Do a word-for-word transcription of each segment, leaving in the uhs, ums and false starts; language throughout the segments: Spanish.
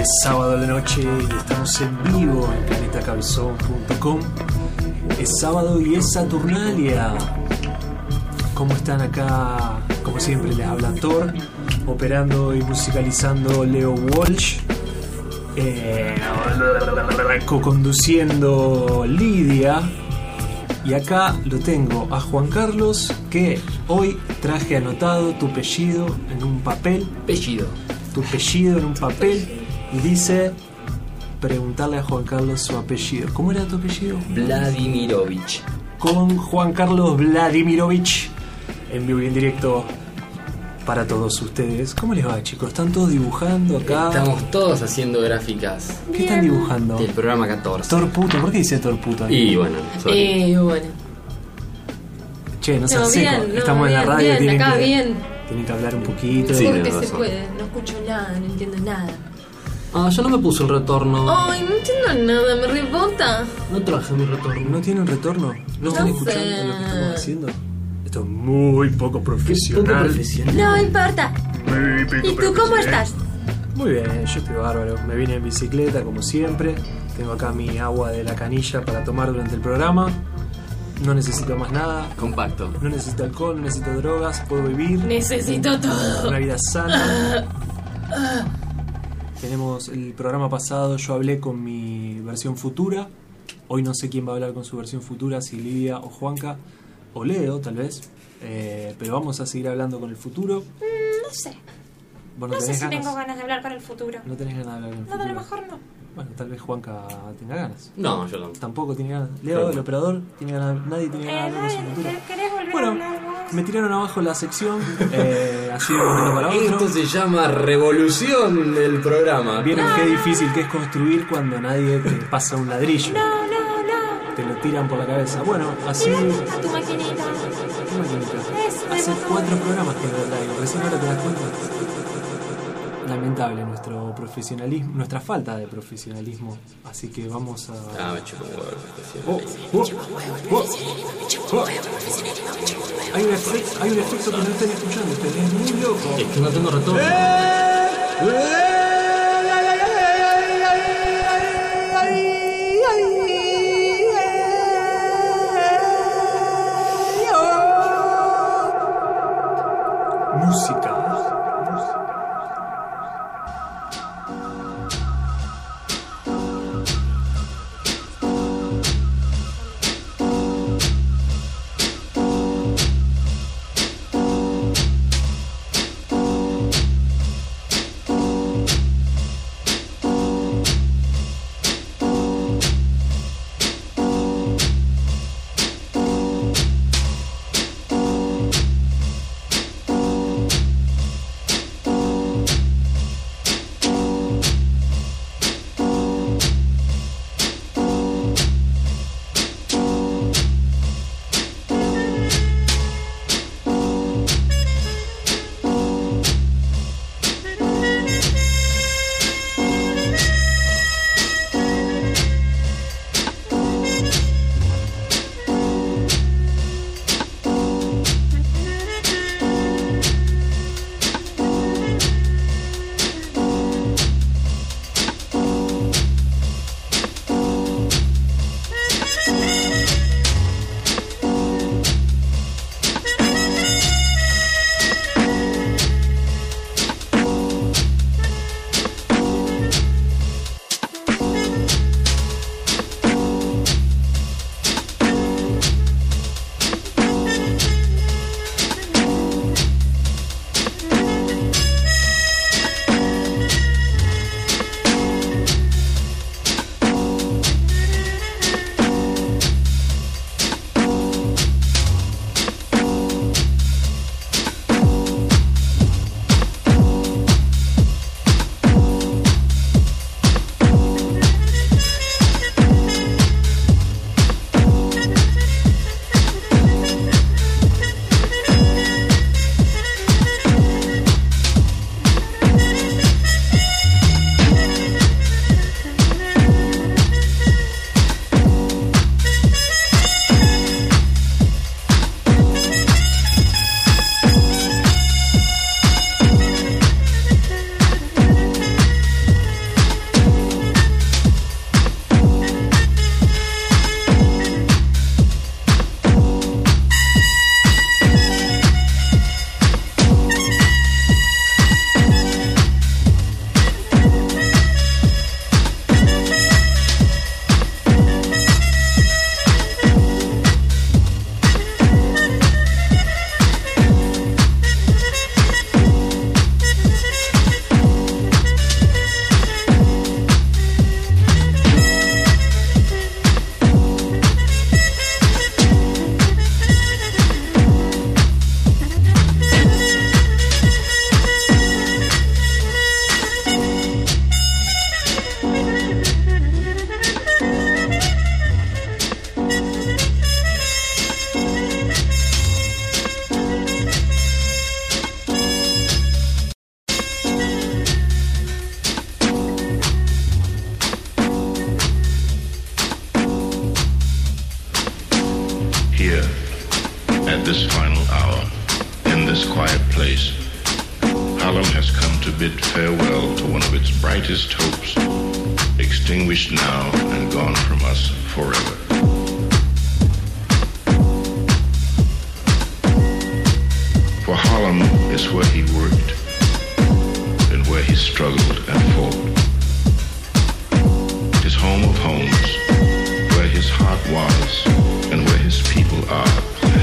Es sábado a la noche y estamos en vivo en planeta cabezón punto com. Es sábado y es Saturnalia. ¿Cómo están acá? Como siempre les habla Thor, operando y musicalizando Leo Walsh, eh, co-conduciendo Lidia. Y acá lo tengo a Juan Carlos, que hoy traje anotado tu apellido en un papel. Apellido. Tu apellido en un papel. Y dice, preguntarle a Juan Carlos su apellido. ¿Cómo era tu apellido? Vladimirovich. Con Juan Carlos Vladimirovich, en vivo y en directo para todos ustedes. ¿Cómo les va, chicos? ¿Están todos dibujando acá? Estamos todos haciendo gráficas. ¿Qué están dibujando? Del programa catorce. Torputo, ¿por qué dice Torputo ahí? Y bueno, sorry. Eh, bueno. Che, no seas No, seco. bien, no, Estamos en la bien, radio, bien, tienen, acá que, bien. tienen que hablar un poquito. Sí, Porque tenés se razón. puede, no escucho nada, no entiendo nada. Ah, yo no me puse el retorno. Ay, no entiendo nada, me rebota. No traje mi retorno. ¿No tiene un retorno? ¿No están No escuchando sé. lo que estamos haciendo? Esto es muy poco Poco profesional. profesional. No importa. Muy poco ¿Y tú cómo profesional. estás? Muy bien, yo estoy bárbaro. Me vine en bicicleta, como siempre. Tengo acá mi agua de la canilla para tomar durante el programa. No necesito más nada. Compacto. No necesito alcohol, no necesito drogas. Puedo vivir Necesito todo. una vida sana. Tenemos el programa pasado, yo hablé con mi versión futura. Hoy no sé quién va a hablar con su versión futura, si Lidia o Juanca o Leo, tal vez. Eh, pero vamos a seguir hablando con el futuro. Mm, no sé. ¿Vos No sé tenés si ganas? tengo ganas de hablar con el futuro. No tenés ganas de hablar con el No, futuro. a lo mejor no. Bueno, tal vez Juanca tenga ganas. No, yo no. Tampoco tiene ganas. Leo, Claro. el operador, tiene ganas. Nadie tiene ganas de Eh, hablar con su dale, futuro. ¿quer- ¿querés volver Bueno, a hablar vos? me tiraron abajo la sección, eh, así de un momento para otro. Esto se llama revolución del programa. Vieron qué difícil que es construir cuando nadie te pasa un ladrillo. No, no, no. Te lo tiran por la cabeza. Bueno, así. A tu maquinita. ¿Qué maquinita? Eso, de Hace botón. cuatro programas que lo traigo, recién ahora te das cuenta. Lamentable nuestro profesionalismo, nuestra falta de profesionalismo. Así que vamos a. Ah, me chupo un huevo el Oh, profesionalismo. oh, oh, oh. Hay un, efecto, hay un efecto que no están escuchando, ustedes es muy loco. Es que no tengo retorno. Música. At this final hour, in this quiet place, Harlem has come to bid farewell to one of its brightest hopes, extinguished now and gone from us forever. For Harlem is where he worked and where he struggled and fought. His home of homes, where his heart was and where his people are.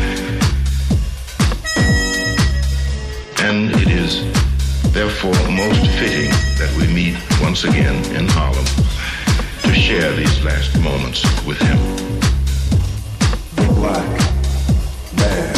And it is therefore most fitting that we meet once again in Harlem to share these last moments with him. The Black Man.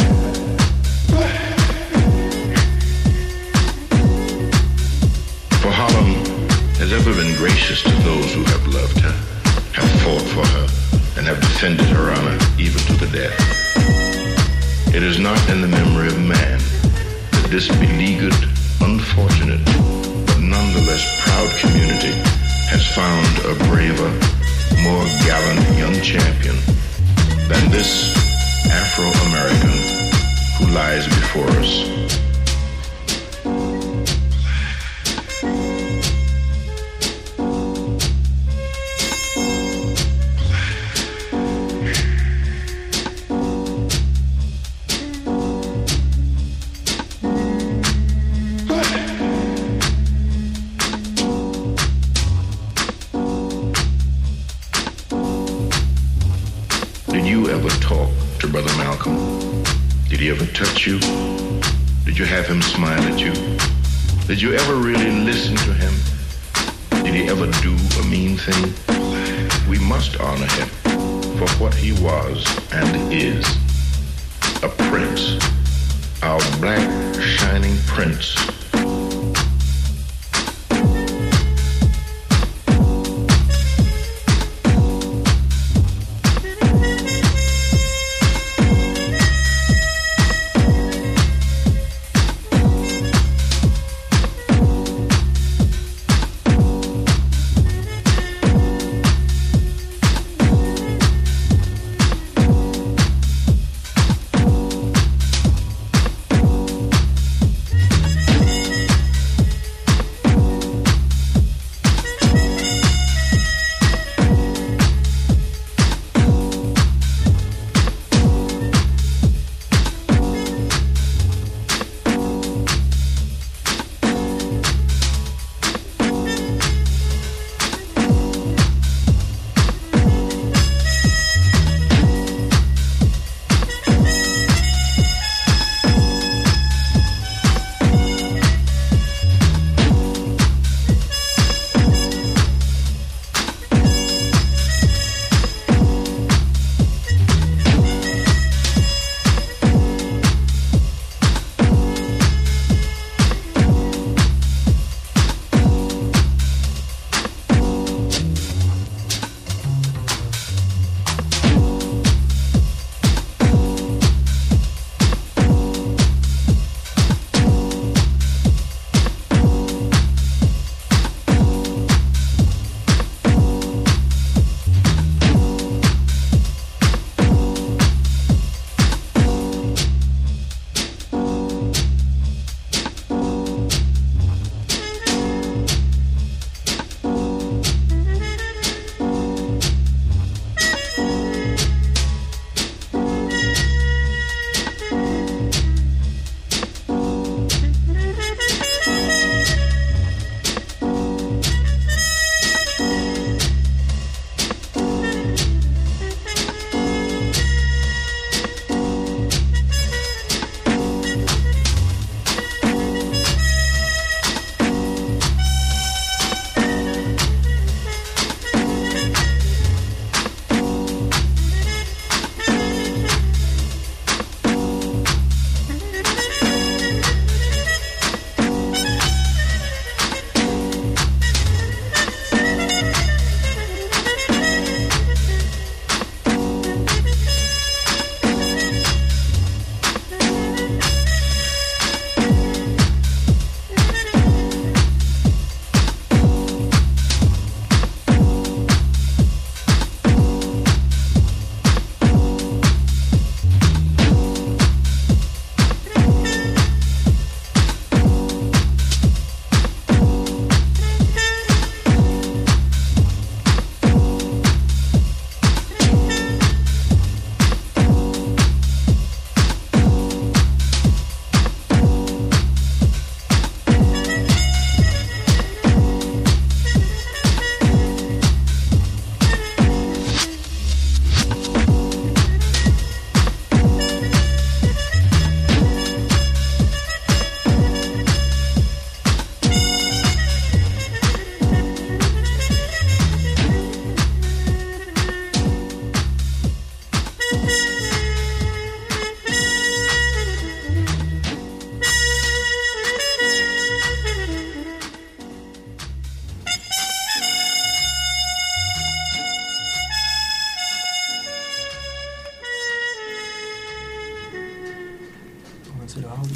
For Harlem has ever been gracious to those who have loved her, have fought for her, and have defended her honor even to the death. It is not in the memory of man that this beleaguered, unfortunate, but nonetheless proud community has found a braver, more gallant young champion than this Afro-American who lies before us. Did he ever touch you? Did you have him smile at you? Did you ever really listen to him? Did he ever do a mean thing? We must honor him for what he was and is. A prince. Our black shining prince.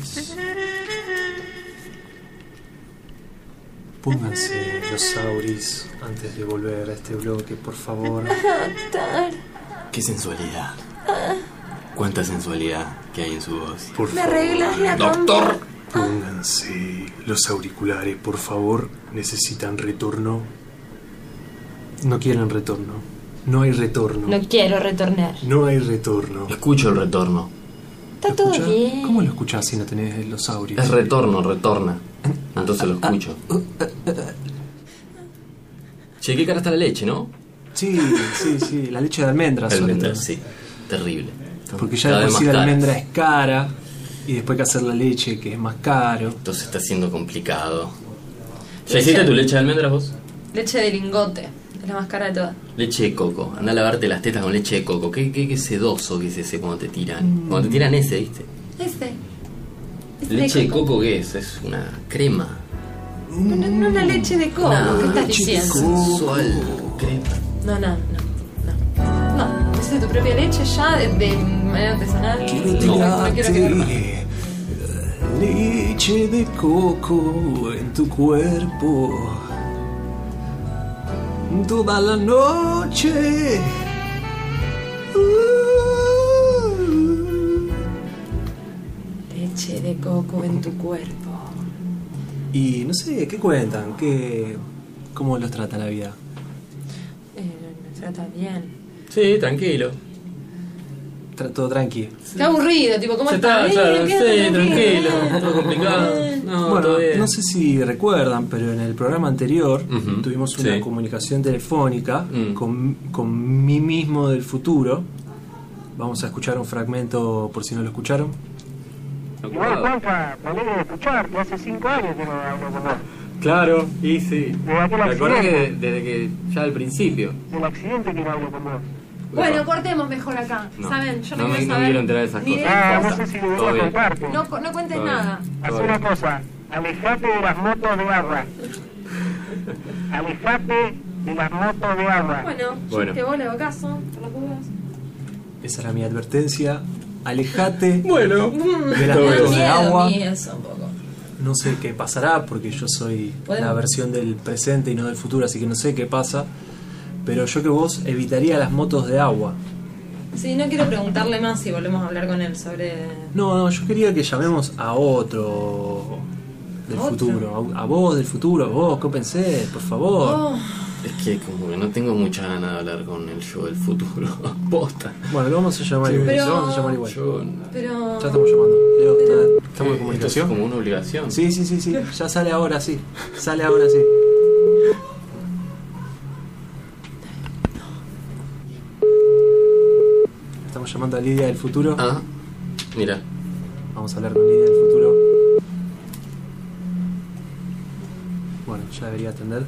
Sauris. Pónganse los Sauris antes de volver a este bloque, por favor. Doctor, Qué sensualidad. Cuánta sensualidad que hay en su voz. Por ¿me favor. arreglas la Doctor. Pónganse los auriculares, por favor. Necesitan retorno. No quieren retorno. No hay retorno. no quiero retornar. No hay retorno. Escucho el retorno. Está todo ¿Escuchás? bien. ¿Cómo lo escuchás si no tenés los Sauris? Es retorno, retorna. Entonces lo escucho. Che, qué cara está la leche, ¿no? Sí, sí, sí. La leche de almendras. sobre Almendra, todo. sí. Terrible. Porque ya Cada de vez por sí más la cara. almendra es cara. Y después hay que hacer la leche, que es más caro. Entonces está siendo complicado. ¿Ya hiciste tu leche de almendras vos? Leche de lingote, es la más cara de todas. Leche de coco. Anda a lavarte las tetas con leche de coco. Qué, qué, qué sedoso que es ese cuando te tiran. Cuando te tiran ese, ¿viste? Ese. Ese ¿Leche de coco qué es? Es una crema. No, no, no, la leche de coco, No, ¿qué estás leche de diciendo? coco. Sensual. Crema. No, no, no, no. No, haces tu propia leche ya de, de manera artesanal. Quiero No, no quiero que ver más. tirarte leche de coco en tu cuerpo toda la noche. Uh. Leche de coco en tu cuerpo. Y no sé, ¿qué cuentan? ¿Qué, ¿Cómo los trata la vida? Eh, me trata bien. Sí, tranquilo. Tra- Todo tranqui. Qué aburrido, tipo, ¿cómo Ya está? está, claro, ¿Qué sí, haces? tranquilo. Todo complicado. No, Bueno, todo bien. no sé si recuerdan, pero en el programa anterior Ujú, tuvimos una sí. comunicación telefónica Mm. con, con mí mismo del futuro. Vamos a escuchar un fragmento por si no lo escucharon. Igual, Juanca, me alegro de escucharte. Hace cinco años que no hablo con vos. Claro, y sí. Desde aquel ¿Te acordás que accidente, desde que ya al principio? del accidente que no hablo con vos. Bueno, cortemos mejor acá. No, ¿Saben? Yo no, no me- quiero no saber quiero enterar de esas ni cosas. Ah, no cosas. sé si Todo debería bien. contarte. No, no cuentes Todo nada. Haz Todo una bien. cosa. Alejate de las motos de agua. Alejate de las motos de agua. Bueno, Bueno. yo que vos le hago caso, por las dudas. Esa era mi advertencia. Alejate Bueno. de las Todo motos bien. de Miedo a agua. mí eso un poco. No sé qué pasará porque yo soy ¿Podemos? la versión del presente y no del futuro, así que no sé qué pasa. Pero yo que vos evitaría las motos de agua. Sí, no quiero preguntarle más si volvemos a hablar con él sobre... No, no, yo quería que llamemos a otro del ¿A otro? futuro. A, a vos del futuro, a vos, ¿qué pensé? Por favor. Oh, Es que como que no tengo mucha ganas de hablar con el yo del futuro. Posta. Bueno, lo vamos a llamar igual. Pero- Lo vamos a llamar igual. Yo... pero... Ya estamos llamando. Leo, Pero- ¿está- ¿estamos en Esto es comunicación? como una obligación. Sí, sí, sí, sí. Ya sale ahora, sí. Sale ahora, sí. Estamos llamando a Lidia del futuro. Ah, mira. Vamos a hablar con Lidia del futuro. Bueno, ya debería atender.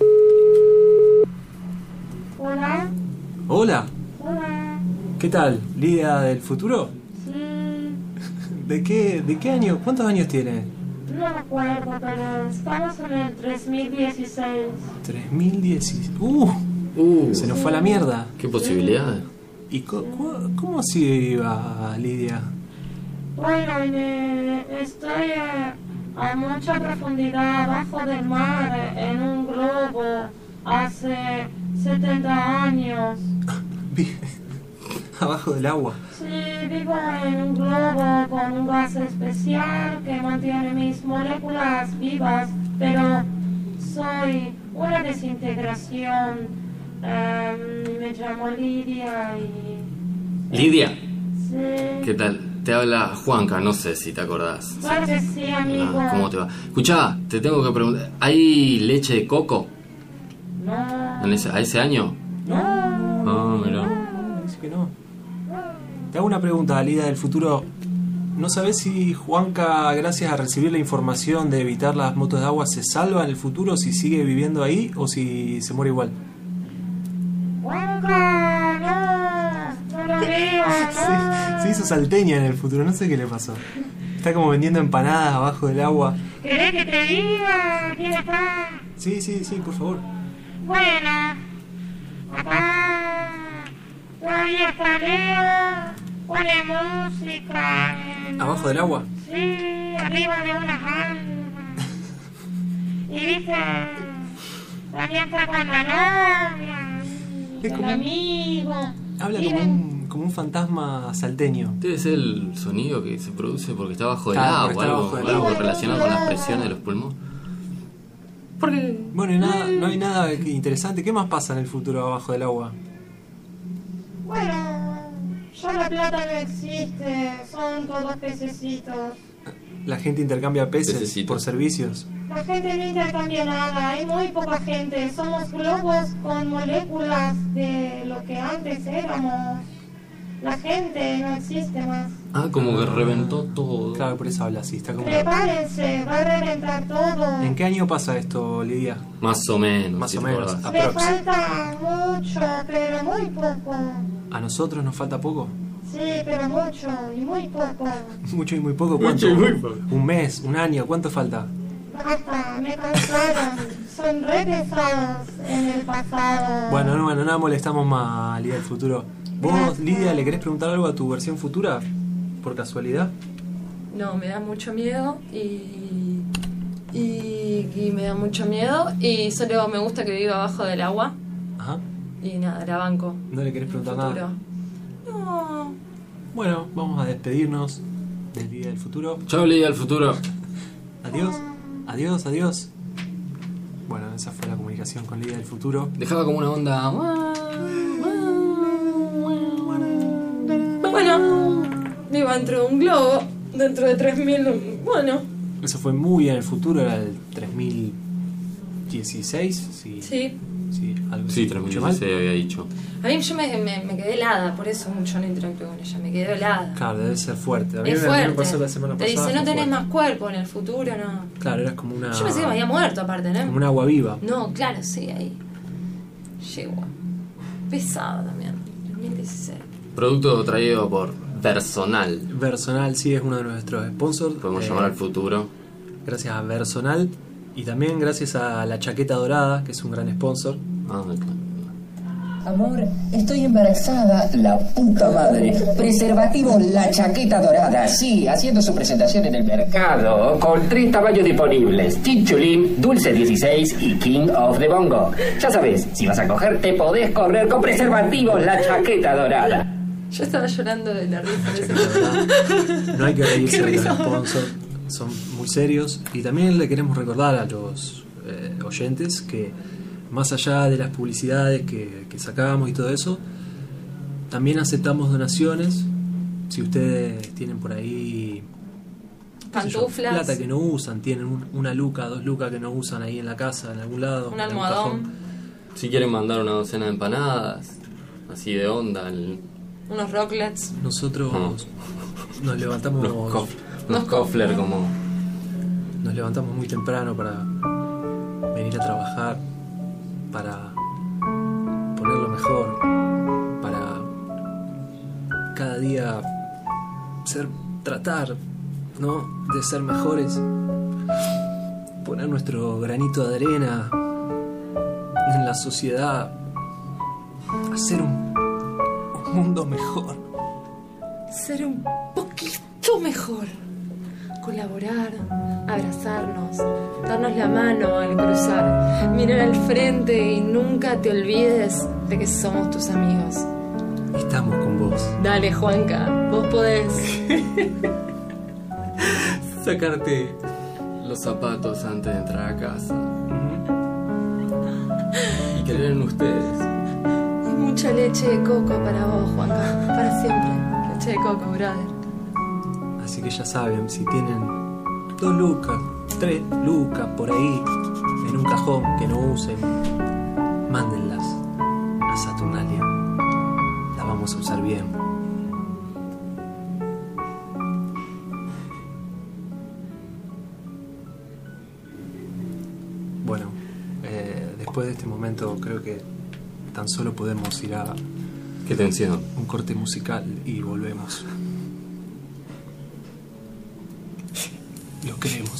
Hola. Hola, Hola. ¿qué tal? ¿Lidia del futuro? Sí. ¿De qué, de qué año? ¿Cuántos años tiene? No me acuerdo, pero estamos en el tres mil dieciséis. tres mil dieciséis. ¡Uh! Uh, Se nos fue a la mierda. qué posibilidad. ¿Y co- co- cómo sigue viva Lidia? Bueno, eh, estoy eh, a mucha profundidad abajo del mar, eh, en un globo, hace setenta años. Vi- Abajo del agua. Sí, vivo en un globo con un gas especial que mantiene mis moléculas vivas, pero soy una desintegración. Em, me llamo Lidia y... Lidia, Sí. ¿qué tal? Te habla Juanca, no sé si te acordás. Claro que sí, amigo. Ah, ¿cómo te va? Escuchá, te tengo que preguntar, ¿hay leche de coco No. en ese, a ese año? No. Ah, mira. No, dice que no. Te hago una pregunta, Lidia del futuro. ¿No sabes si Juanca, gracias a recibir la información de evitar las motos de agua, se salva en el futuro, si sigue viviendo ahí o si se muere igual? Juanca, no. No lo veo, no. Se hizo salteña en el futuro, no sé qué le pasó. Está como vendiendo empanadas abajo del agua. ¿Querés que te diga quién está? Sí, sí, sí, por favor. Bueno, acá todavía está Leo, pone música. en- ¿Abajo del agua? Sí, arriba de una alma. Y dice, también está con la novia, Es el como- amigo. Habla como Miren, un, como un fantasma salteño. Debe ser el sonido que se produce porque está bajo del Claro, porque agua, está algo, bajo del algo agua. relacionado con las presiones de los pulmones. Porque Bueno, y nada, no hay nada que- interesante. ¿Qué más pasa en el futuro abajo del agua? Bueno, ya la plata no existe, son todos pececitos. La gente intercambia peces Pececitos. por servicios. La gente no intercambia nada, hay muy poca gente. Somos globos con moléculas de lo que antes éramos. La gente no existe más. ah, como que reventó todo. Claro, por eso habla así. Está como... Prepárense, va a reventar todo. ¿En qué año pasa esto, Lidia? Más o menos. Más si o te menos. acordás. Me Aprox. falta mucho, pero muy poco. ¿A nosotros nos falta poco? Sí, pero mucho y muy poco. Mucho y muy poco. ¿Cuánto? Mucho y muy poco. ¿Un mes? ¿Un año? ¿Cuánto falta? Basta, me cansaron. Son re pesados en el pasado. Bueno, no, bueno, nada molestamos más, Lidia del futuro. ¿Vos, Lidia, le querés preguntar algo a tu versión futura? ¿Por casualidad? No, me da mucho miedo y, y, y me da mucho miedo y solo me gusta que viva abajo del agua Ajá. y nada, la banco. ¿No le querés preguntar Futuro. nada? No. Bueno, vamos a despedirnos del Lidia del futuro. Chao, Lidia del futuro. Adiós, adiós, adiós. Bueno, esa fue la comunicación con Lidia del futuro. Dejaba como una onda. Bueno, vivo dentro de un globo, dentro de tres mil. Bueno, Eso fue muy en el futuro, era el tres mil dieciséis. Sí, sí. sí, algo Sí, así, mucho mal. se había dicho. A mí yo me, me, me quedé helada, por eso mucho no interactué con ella, me quedé helada. Claro, debe ser fuerte. A mí Es me- a mí me fuerte. pasó la semana Te pasada. dice, no fue tenés fuerte. más cuerpo en el futuro, no. Claro, eras como una. Yo pensé que me había muerto aparte, ¿no? Como un agua viva. No, claro, sí, ahí. Llegó. Pesado también. dos mil dieciséis. Producto traído por Versonal. Versonal sí es uno de nuestros sponsors. Podemos Eh, llamar al futuro. Gracias a Versonal y también gracias a la Chaqueta Dorada, que es un gran sponsor. Ah, claro. Amor, estoy embarazada. La puta madre. Preservativo La Chaqueta Dorada. Sí, haciendo su presentación en el mercado. Con tres tamaños disponibles. Chinchulín, Dulce dieciséis y King of the Bongo. Ya sabes, si vas a coger, te podés correr con preservativos La Chaqueta Dorada. Yo estaba llorando de la risa de ese No hay que reírse Qué de los risa. sponsors, son muy serios. Y también le queremos recordar a los eh, oyentes que más allá de las publicidades que, que sacamos y todo eso, también aceptamos donaciones. Si ustedes tienen por ahí qué sé yo, Pantuflas. plata que no usan, tienen un- una luca, dos lucas que no usan ahí en la casa, en algún lado, Un en algún almohadón. cajón. Si quieren mandar una docena de empanadas, así de onda, el- Unos rocklets. Nosotros Ah. nos levantamos unos, cof, Unos unos kofler kofler. como. nos levantamos muy temprano para venir a trabajar, para poner lo mejor, para cada día ser, tratar, ¿no?, de ser mejores, poner nuestro granito de arena en la sociedad, hacer un, un mundo mejor. Ser un poquito mejor. Colaborar, abrazarnos, darnos la mano al cruzar, mirar al frente y nunca te olvides de que somos tus amigos. Estamos con vos. Dale, Juanca, vos podés. Sacarte Los zapatos antes de entrar a casa. Y creer en ustedes. Y mucha leche de coco para vos, Juanca, para siempre. Leche de coco, brother. Así que ya saben, si tienen dos lucas, tres lucas por ahí en un cajón que no usen, mándenlas a Saturnalia. Las vamos a usar bien. Bueno, eh, después de este momento creo que tan solo podemos ir a Qué tensión. un corte musical y volvemos. Lo queremos.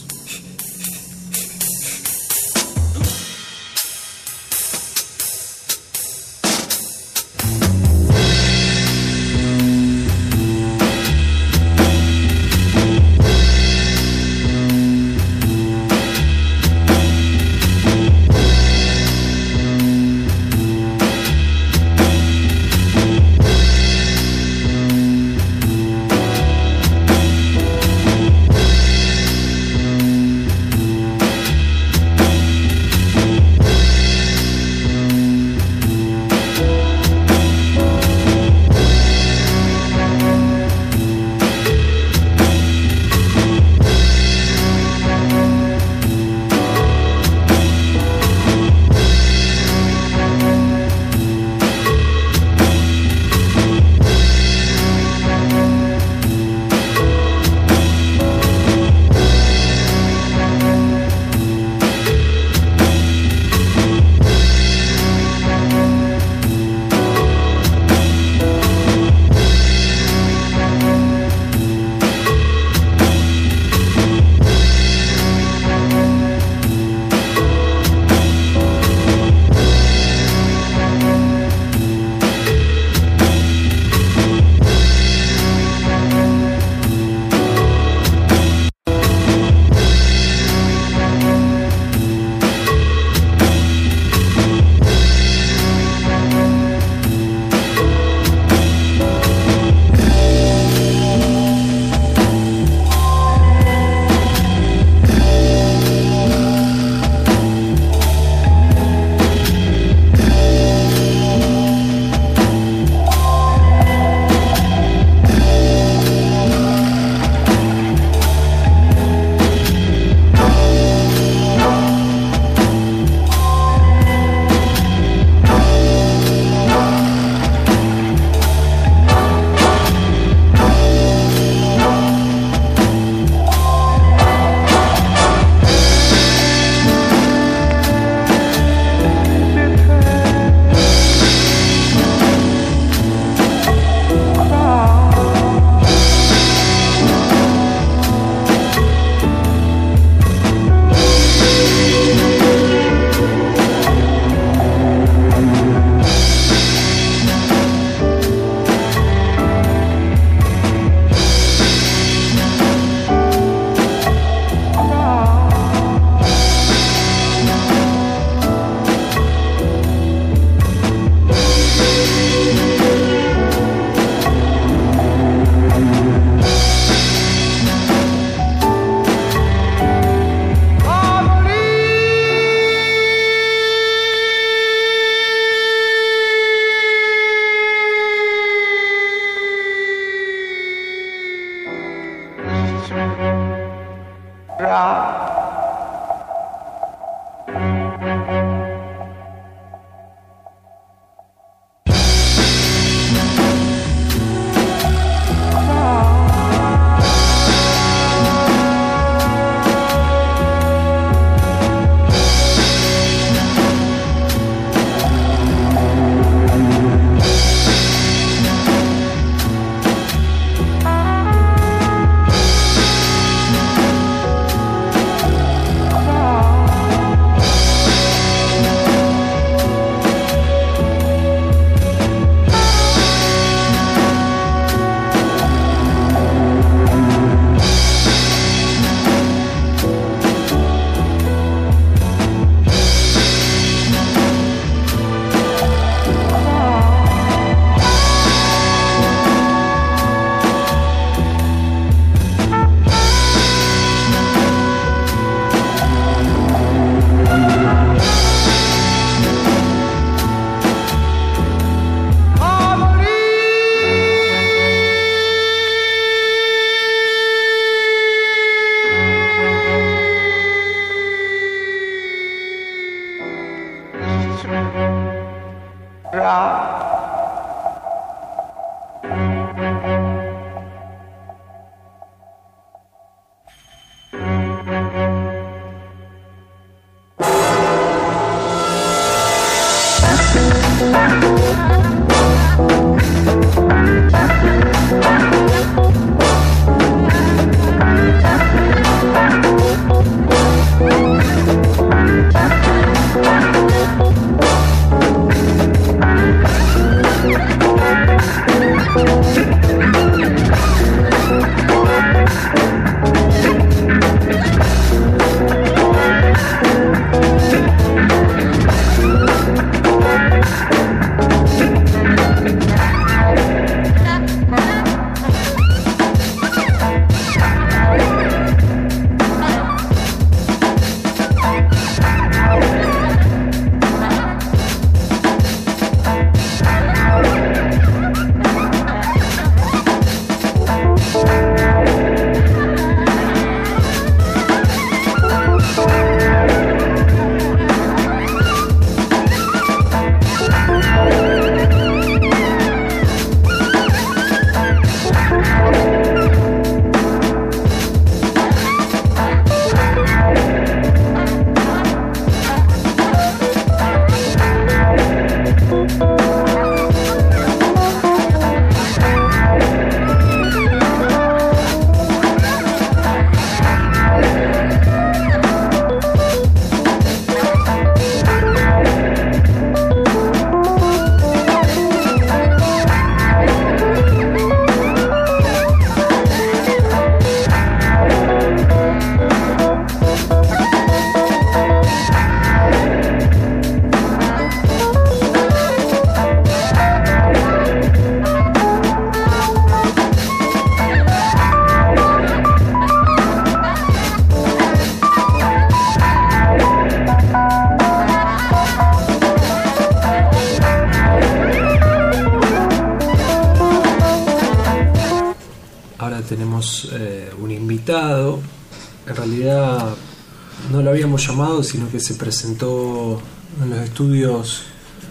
Tenemos eh, un invitado. En realidad no lo habíamos llamado, sino que se presentó en los estudios.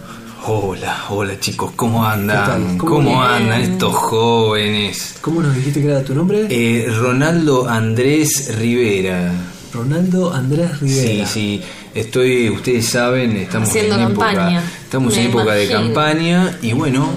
Hola, hola chicos, ¿cómo andan? ¿Cómo, ¿Cómo bien? andan estos jóvenes? ¿Cómo nos dijiste que era tu nombre? Eh, Ronaldo Andrés Rivera. Ronaldo Andrés Rivera. Sí, sí, estoy, ustedes saben, estamos Haciendo en época, campaña. estamos Me en época de imagino. campaña y bueno,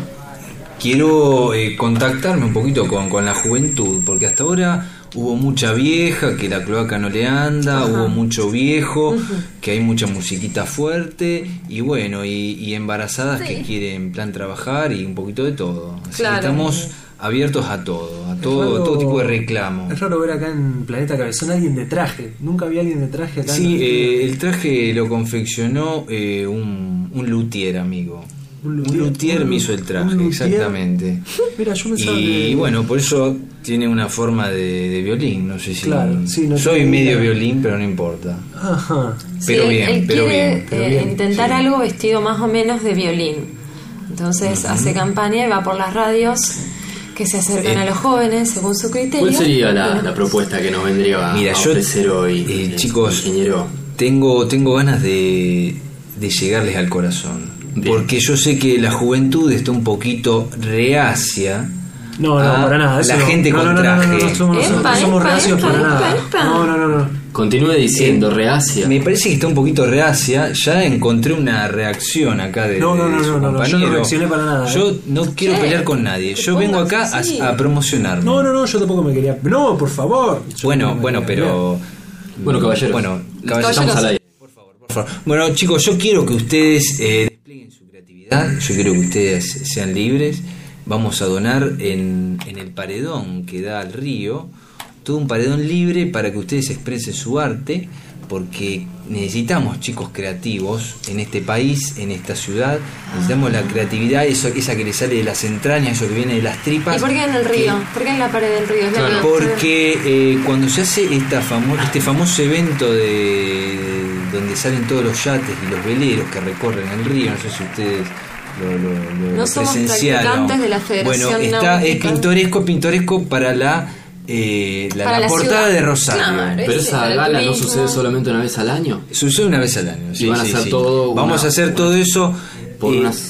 quiero eh, contactarme un poquito con, con la juventud, porque hasta ahora hubo mucha vieja, que la cloaca no le anda, Ajá. hubo mucho viejo, Ujú. que hay mucha musiquita fuerte, y bueno, y, y embarazadas Sí. que quieren en plan trabajar y un poquito de todo. Así Claro. que estamos abiertos a todo, a todo, Es raro- todo tipo de reclamo. Es raro ver acá en Planeta Cabezón a alguien de traje. Nunca vi a alguien de traje acá. Sí, en- eh, el traje lo confeccionó eh, un, un luthier, amigo. Un Un luthier, luthier un- me hizo el traje, un luthier. exactamente. Mira, yo pensaba Y que... bueno, por eso tiene una forma de, de violín, no sé si... Claro, sí, no soy tiene medio idea. violín, pero no importa. Ajá. Pero Sí, bien, él pero quiere, bien, pero eh, bien, intentar sí. algo vestido más o menos de violín. Entonces hace campaña y va por las radios que se acercan Eh, a los jóvenes según su criterio. ¿Cuál sería la, Bueno, la propuesta que nos vendría a, Mira, a yo, ofrecer hoy, eh, eh, chicos, ingeniero? Tengo, tengo ganas de, de llegarles al corazón. Bien. Porque yo sé que la juventud está un poquito reacia. No, no, a para nada. eso La no. gente no, con no, no, no, no, traje. no, somos Epa, nosotros, somos epa, reacios epa, para epa, nada. epa. No, no, no, no. Continúe diciendo, reacia. Me parece que está un poquito reacia. Ya encontré una reacción acá de, No, no, de no, su no, no, no, yo no compañero. reaccioné para nada, ¿eh? Yo no quiero ¿Qué? pelear con nadie. Yo vengo acá a, Sí. a promocionarme. No, no, no, yo tampoco me quería. No, por favor. Yo Bueno, tampoco me bueno, quería pero. Bueno, caballeros. Bueno, caballeros. Estamos al aire. Por favor. Bueno, chicos, yo quiero que ustedes eh, desplieguen su creatividad. Yo quiero que ustedes sean libres. Vamos a donar en, en el paredón que da al río todo un paredón libre para que ustedes expresen su arte, porque necesitamos chicos creativos en este país, en esta ciudad. Necesitamos la creatividad, eso, esa que le sale de las entrañas, eso que viene de las tripas. ¿Y por qué en el que- río? ¿Por qué en la pared del río? Es la Claro. que- porque eh, cuando se hace esta famo- este famoso evento de donde salen todos los yates y los veleros que recorren el río, no sé si ustedes lo, lo, lo- No lo somos presenciaron. practicantes de la Federación Bueno, está es Náutica. pintoresco, pintoresco para la eh, la, Para la la portada ciudad. de Rosario. Claro. Pero Ese, esa para el gala no turismo. sucede solamente una vez al año. Sucede una vez al año. Sí, van a sí, hacer sí. todo Vamos una- a hacer todo eso Por eh, unas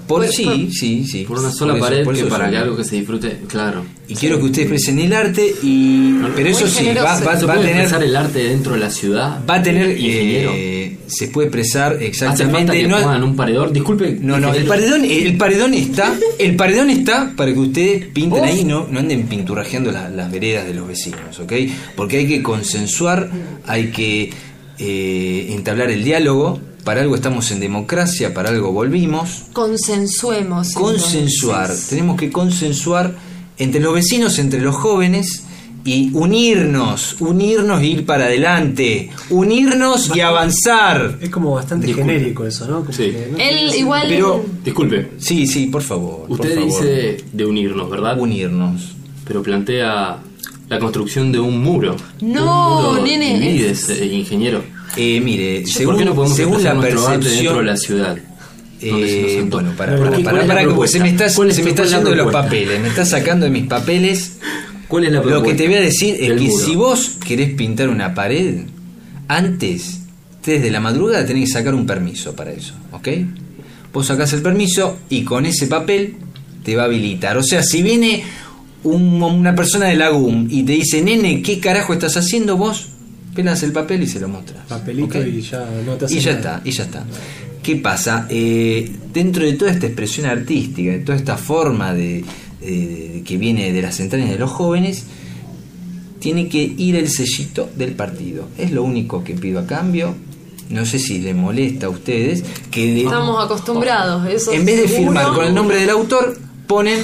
Por, Por- sí, por- sí, sí. Por una sola Por eso- pared por que eso para soy. que algo que se disfrute, claro. Y quiero que ustedes expresen el arte y... Pero eso Muy sí, va, generoso. va, ¿Se va a puede tener... expresar el arte dentro de la ciudad? Va a tener... Ingeniero. eh, se puede expresar ¿Hace falta exactamente... que no, pongan un paredón? Disculpe. no, no, el ingeniero. paredón, el paredón está... El paredón está para que ustedes pinten ahí, no, no anden pinturrajeando la- las veredas de los vecinos, ¿ok? Porque hay que consensuar, hay que eh, entablar el diálogo. Para algo estamos en democracia, para algo volvimos. Consensuemos. Consensuar, entonces. tenemos que consensuar entre los vecinos, entre los jóvenes y unirnos, unirnos e ir para adelante, unirnos y avanzar. Es como bastante Disculpe. genérico eso, ¿no? Como Sí. que no Él tiene- igual. Pero, Disculpe. sí, sí, por favor. por Usted favor. dice de, de unirnos, ¿verdad? Unirnos. Pero plantea la construcción de un muro. No, un muro nene, divide, es- ese ingeniero. Eh, mire, ¿Por según, qué no podemos según expresar la nuestro arte dentro de percepción... la ciudad? Donde se nos Eh, antoja. bueno, para, Pero, para, ¿cuál para, es la para, porque propuesta? se me está, ¿Cuál es se me tu- está cuál es la yendo de los propuesta? papeles, me está sacando de mis papeles. ¿Cuál es la Lo que propuesta te voy a decir es del que muro? si vos querés pintar una pared, antes, desde la madrugada, tenés que sacar un permiso para eso, ¿ok? Vos sacás el permiso y con ese papel te va a habilitar. O sea, si viene un- una persona de la U M y te dice, nene, ¿qué carajo estás haciendo vos? Pelas el papel y se lo mostras. Papelito ¿ok? y ya no te hace Y ya nada. está, y ya está. ¿Qué pasa? Eh, dentro de toda esta expresión artística, de toda esta forma de, eh, que viene de las entrañas de los jóvenes, tiene que ir el sellito del partido. Es lo único que pido a cambio. No sé si les molesta a ustedes que le- Estamos acostumbrados. Eso en vez de seguro. firmar con el nombre del autor, ponen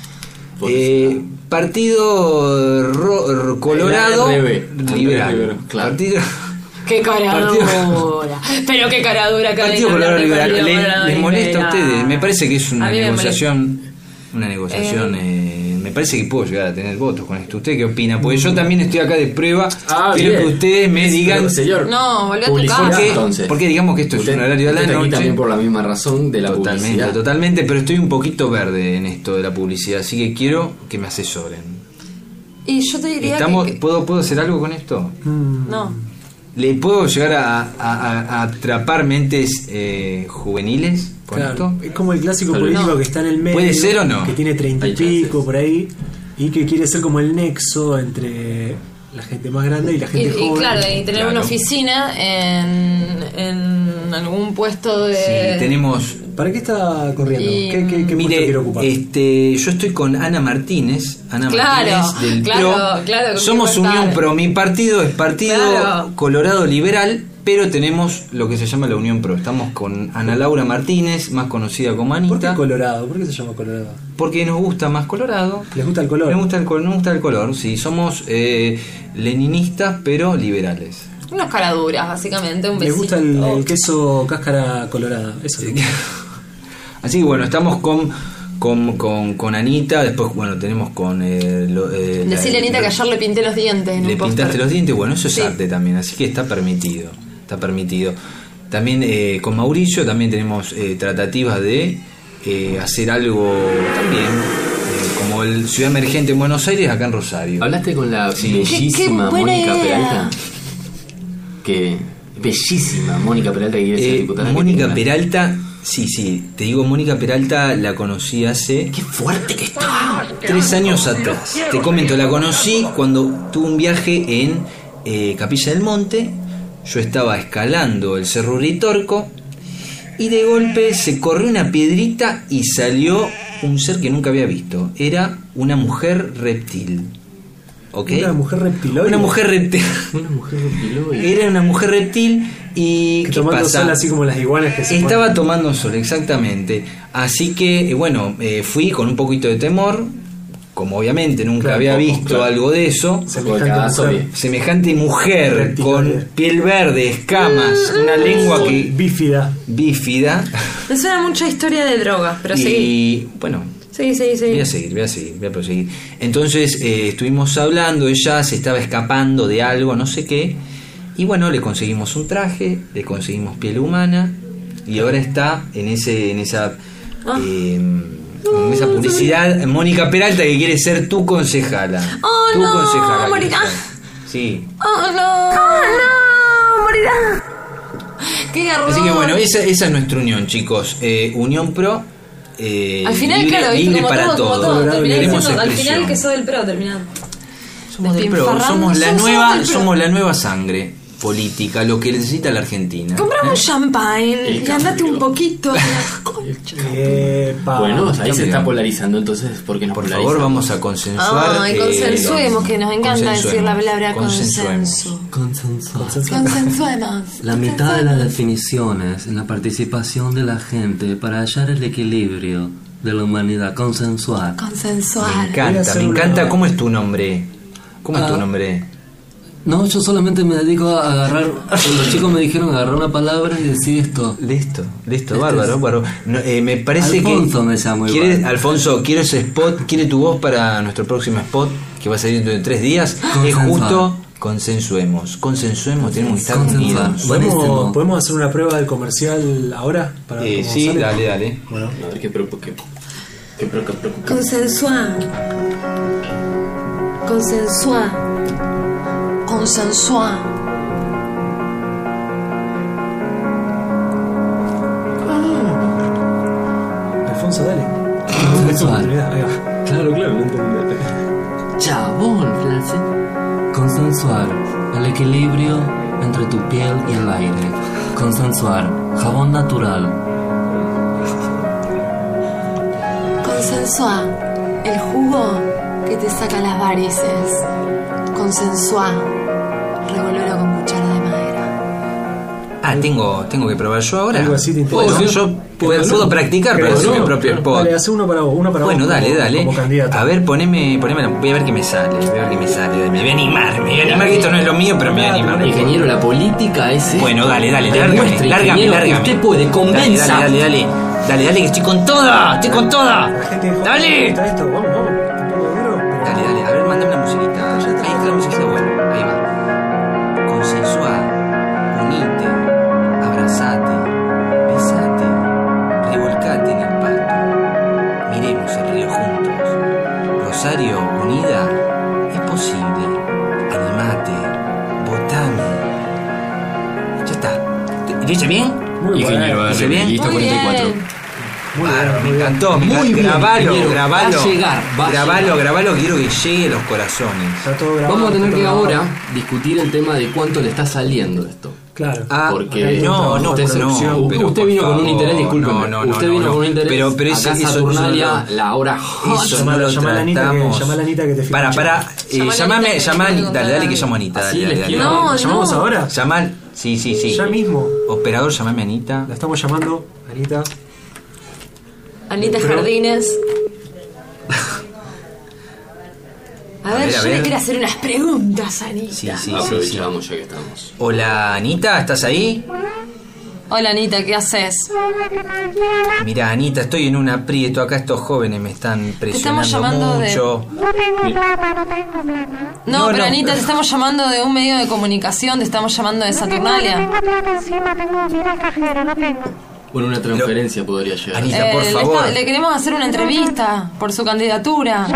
eh, Partido ro- ro- Colorado El A R B. Liberal. Claro. Partido, Qué cara Partido- dura. Pero qué cara dura que Partido venga a Colorado hablar de Liberal. Partido ¿Le- Colorado ¿Les molesta a Liberal. ustedes? Me parece que es una A mí me negociación. Una negociación. eh, me parece que puedo llegar a tener votos con esto. ¿Usted qué opina? Porque yo también estoy acá de prueba. Ah, Quiero bien. que ustedes me digan. Pero, señor, No, volvió a tu publicidad, casa. Porque, entonces. porque digamos que esto Usted- es un horario de la usted está aquí noche. también por la misma razón de la Totalmente, publicidad. totalmente, pero estoy un poquito verde en esto de la publicidad, así que quiero que me asesoren. Y yo te diría Estamos, que. que- ¿puedo, ¿Puedo hacer algo con esto? No. ¿Le puedo llegar a, a- a- a atrapar mentes eh, juveniles con Claro, esto? es como el clásico Tal vez. político No. que está en el medio. ¿Puede ser o no? Que tiene treinta y Hay pico chances. por ahí. Y que quiere ser como el nexo entre la gente más grande y la Y, gente y joven. claro, y tener Claro. una oficina en, en algún puesto de. Sí, tenemos... ¿Para qué está corriendo? Y- ¿Qué, qué, qué puesto Mire, quiere ocupar? este, yo estoy con Ana Martínez, Ana Claro, Martínez del claro, PRO. claro, ¿con Somos quién va a Unión estar? Pro. Mi partido es Partido Claro. Colorado Liberal, pero tenemos lo que se llama la Unión Pro. Estamos con Ana Laura Martínez, más conocida como ¿Por qué Anita, Colorado? ¿Por qué se llama Colorado? porque nos gusta más Colorado. ¿Les gusta el color? Nos gusta el, col- nos gusta el color, sí. Somos eh, leninistas, pero liberales. Unas caraduras, básicamente, un Les besito. gusta el, el queso cáscara colorada. Eso. Así que bueno, estamos con, con, con, con Anita, después bueno, tenemos con... Eh, lo- eh, la- Decirle a Anita que ayer le pinté los dientes en le un póster. pintaste los dientes, bueno, eso es Sí. arte también, así que está permitido, está permitido. También eh, con Mauricio también tenemos eh, tratativas de eh, hacer algo también, eh, como el Ciudad Emergente en Buenos Aires, acá en Rosario. ¿Hablaste con la Sí. bellísima Qué- qué buena Mónica idea. Peralta? Que bellísima Mónica Peralta que quiere ser Eh, diputada. Mónica que Peralta, sí, sí, te digo, Mónica Peralta la conocí hace Qué fuerte que está. tres años atrás. Te comento, la conocí cuando tuve un viaje en eh, Capilla del Monte. Yo estaba escalando el Cerro Uritorco y de golpe se corrió una piedrita y salió un ser que nunca había visto. Era una mujer reptil. ¿Ok? Una mujer reptiloide. Una mujer reptil. Una mujer reptiloide. Era una mujer reptil y Que ¿qué tomando pasa? sol así como las iguanas que se Estaba ponen. tomando sol, exactamente. Así que, eh, bueno, eh, fui con un poquito de temor, como obviamente nunca Claro, había poco, visto claro. algo de eso. Semejante Cada mujer. soy. Semejante mujer Reptiloide. con piel verde, escamas, una lengua que Bífida. bífida. Me suena mucha historia de drogas, pero seguí. Y bueno, Seguí, seguí, voy seguí. a seguir, voy a seguir, voy a proseguir. Entonces eh, estuvimos hablando, ella se estaba escapando de algo, no sé qué. Y bueno, le conseguimos un traje, le conseguimos piel humana y ahora está en ese en esa Ah. eh, en esa publicidad Mónica Peralta que quiere ser tu concejala. Oh, tu no, concejala. Mónica. quiere ser. Sí. ¡Oh, no! ¡Oh, no! ¡Morirá! ¡Qué garrón! Así que bueno, esa, esa es nuestra unión, chicos. Eh, Unión Pro eh, Al final, libre, claro, ¿viste? libre Como para todo, como todos. todo. Terminás Queremos diciendo, al expresión. final que soy del pro, terminás. Somos del pro, despilfarrando, somos la somos nueva, del pro. somos la nueva sangre política, lo que necesita la Argentina. Comprame un champagne El y andate cambio. un poquito. Epa. Bueno, ahí se cambio. está polarizando, entonces, ¿por qué nos Por polarizamos? favor, vamos a consensuar. Ay, eh, consensuemos, que nos encanta consensuemos, decir la palabra consensuemos. consenso. Consensuar. Consensuemos. La mitad de las definiciones en la participación de la gente para hallar el equilibrio de la humanidad. Consensuar. Me Consensuar. Voy a encanta, hacer me una- encanta. ¿Cómo es tu nombre? ¿Cómo es tu Ah. nombre? No, yo solamente me dedico a agarrar. Los chicos me dijeron agarrar una palabra y decir esto. Listo, listo, Este bárbaro, es- bárbaro. No, eh, me parece Alfonso que. me llamo ¿Quieres, igual. Alfonso, quiero ese spot, quiere tu voz para nuestro próximo spot que va a salir dentro de tres días. Es Consensuar. justo consensuemos, consensuemos, tenemos que estar Consensuar. unidos. Buenísimo. ¿Podemos, ¿Podemos hacer una prueba del comercial ahora? Para Eh, cómo sí, sale? dale, dale. Bueno, A ver qué preocupa. Qué, qué preocupa. qué preocupa. Consensuar. Consensuar. Consensuar. Alfonso, dale. Consensuar. Ahí va. Claro, claro, no entendí. Chabón, frase. Consensuar. El equilibrio entre tu piel y el aire. Consensuar. Jabón natural. Consensuar. El jugo que te saca las varices. Consensuar. Revolverlo con cuchara de madera. Ah, tengo, tengo que probar yo ahora. Algo así te interesa. Bueno, Sí. yo puedo, puedo practicar para Pero hacer no, mi propio no, spot. Dale, hace uno para vos, uno para Bueno, vos. dale, como- dale. Como candidato. A ver, poneme, poneme, voy a ver qué me sale, voy a ver qué me sale. Me voy a animar, me voy a animar, que esto no es lo mío, pero me voy a animar. Ingeniero, la política es esto. Bueno, dale, dale, lárgame, Demuestre, lárgame, ingeniero, lárgame. Usted puede, convenza. Dale, dale, dale, dale, dale, que estoy con toda, estoy con toda. La gente dijo, Dale. "Está esto, vamos, vamos. Un poco duro, pero- Dale, dale, a ver, mándame la musiquita. Ahí está la musiquita, bueno, ahí va. Consensuar, unite, abrazate, besate, revolcate en el pasto. Miremos el río juntos. Rosario unida es posible. Animate, votame. Ya está. ¿Lo hice bien? Muy Ingeniero, bueno. ¿Hice bien? listo Muy cuarenta y cuatro. bien. Muy Claro, bien, me muy bien. encantó, me Muy encantó. bien, Grabalo, ingeniero, grabalo. va a llegar, va a grabalo, llegar. grabalo, quiero que llegue a los corazones. Está todo grabado. Vamos a tener está que todo grabado. ahora discutir el tema de cuánto le está saliendo esto. Claro. Ah, Porque no, no, usted, pero no, usted pero usted por vino con un favor, interés, discúlpeme. no, no, no, usted no, vino no. con un interés. Pero- pero eso- acá eso- Saturnalia, eso- la hora hot. Eso Llamala- no lo llamala a Anita que- tratamos. llamala a Anita que te firme. Para, para, eh, Llamala a llamame, Anita que llamá, te quiero dale, dale que contar. llamo a Anita, Así dale, les dale, quiero- dale. No, ¿La llamamos no. ahora? Llamar, sí, sí, sí. Ya mismo. Operador, llamame a Anita. La estamos llamando, Anita. Anita Pero- Jardines. A ver, ver, a yo ver. le quiero hacer unas preguntas, Anita. Sí, sí, sí, sí. Aprovechamos ya que estamos. Hola, Anita, ¿estás ahí? Hola, Anita, ¿qué haces? Mira, Anita, estoy en un aprieto. Acá estos jóvenes me están presionando estamos llamando de- mucho. No, No, pero no, Anita, pero- te estamos llamando de un medio de comunicación, te estamos llamando de Saturnalia. Bueno, una transferencia podría llegar. Anita, por Eh, le, favor. está- le queremos hacer una entrevista por su candidatura.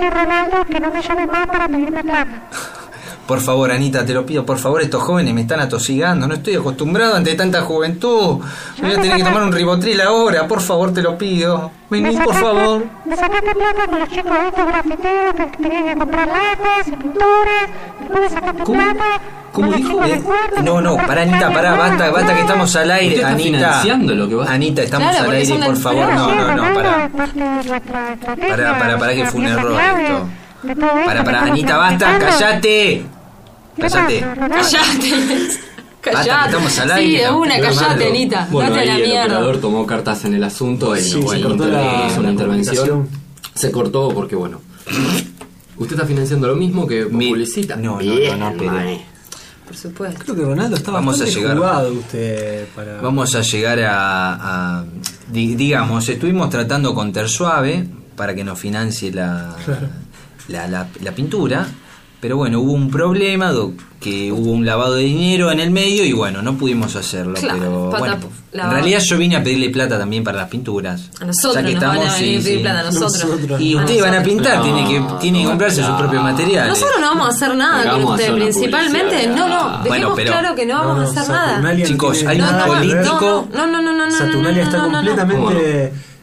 Por favor, Anita, te lo pido, por favor, estos jóvenes me están atosigando. No estoy acostumbrado ante tanta juventud. Voy a tener que tomar un ribotril ahora, por favor, te lo pido. Vení, por favor. Me sacaste plata con los chicos estos grafiteros que tenían que comprar lápices y pinturas. Después sacaste ¿Cómo? plata. ¿Cómo con los dijo? chicos de Eh, cuarto. no, no, para Anita, para, basta, basta que estamos al aire, Usted está Anita. financiando lo que va. Anita, estamos Claro, al porque aire, son por del favor, pro. no, no, no, para. Para, Para, para, para que fue un error esto. Para, para, Anita, basta, cállate. Cállate. Callate. Callate. que estamos al Sí, aire, de una, tampoco. callate, Anita. Bueno, Date ahí la el mierda. operador tomó cartas en el asunto y Sí, no, se bueno, cortó inter- la- hizo una la intervención. comunicación. Se cortó porque, bueno, usted está financiando lo mismo que Mi- publicita. No, no, Bien, no, no, pero- mae. Por supuesto. Creo que Ronaldo está Vamos a bastante llegar. jugado usted para... Vamos a llegar a, a- di- digamos, estuvimos tratando con Tersuave para que nos financie la, la, la, la pintura, pero bueno, hubo un problema, do- que hubo un lavado de dinero en el medio y bueno, no pudimos hacerlo, Claro, pero pata- bueno, lavado. en realidad yo vine a pedirle plata también para las pinturas. A nosotros Ya que nos van a estamos, venir a sí, pedir sí. plata a nosotros. Nosotros. Y A ustedes van a nosotros. pintar, No, tienen que, tienen que no, comprarse sus no. propios materiales. Nosotros no vamos a hacer nada Acá con vamos a usted, hacer una principalmente. publicidad. No, no, dejemos Bueno, pero- claro que no No, vamos no, a hacer nada. Saturnalia no Chicos, tiene hay No, un no, nada que ver. político. no, no, no, no, no, no, Saturnalia está no, no, no, no. completamente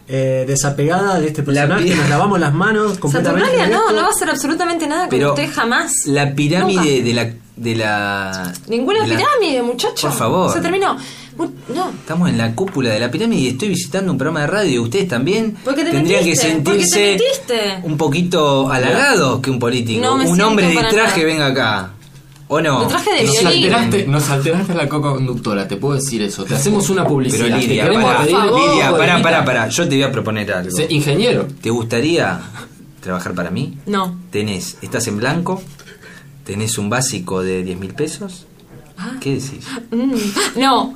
eh, desapegada de este personaje, La- nos lavamos las manos completamente. Saturnalia de no, esto. no va a hacer absolutamente nada con Pero usted jamás. la pirámide Nunca. de la de la Ninguna de la- pirámide, muchacho. Por favor. Se terminó. Mu- No. Estamos en la cúpula de la pirámide y estoy visitando un programa de radio. Ustedes también Porque te tendrían metiste, que porque te sentirse metiste. un poquito halagados que un político, No me un siento hombre de para traje nada. venga acá. ¿O no? De traje de Nos violín. alteraste, nos alteraste la co-conductora, te puedo decir eso. Te hacemos una publicidad. Pero Lidia, te queremos pará, pedir- Lidia, pará, Lidia. pará, pará. Yo te voy a proponer algo. Sé, ingeniero. ¿Te gustaría trabajar para mí? No. Tenés, estás en blanco, tenés un básico de diez mil pesos. Ah. ¿Qué decís? Mm, No.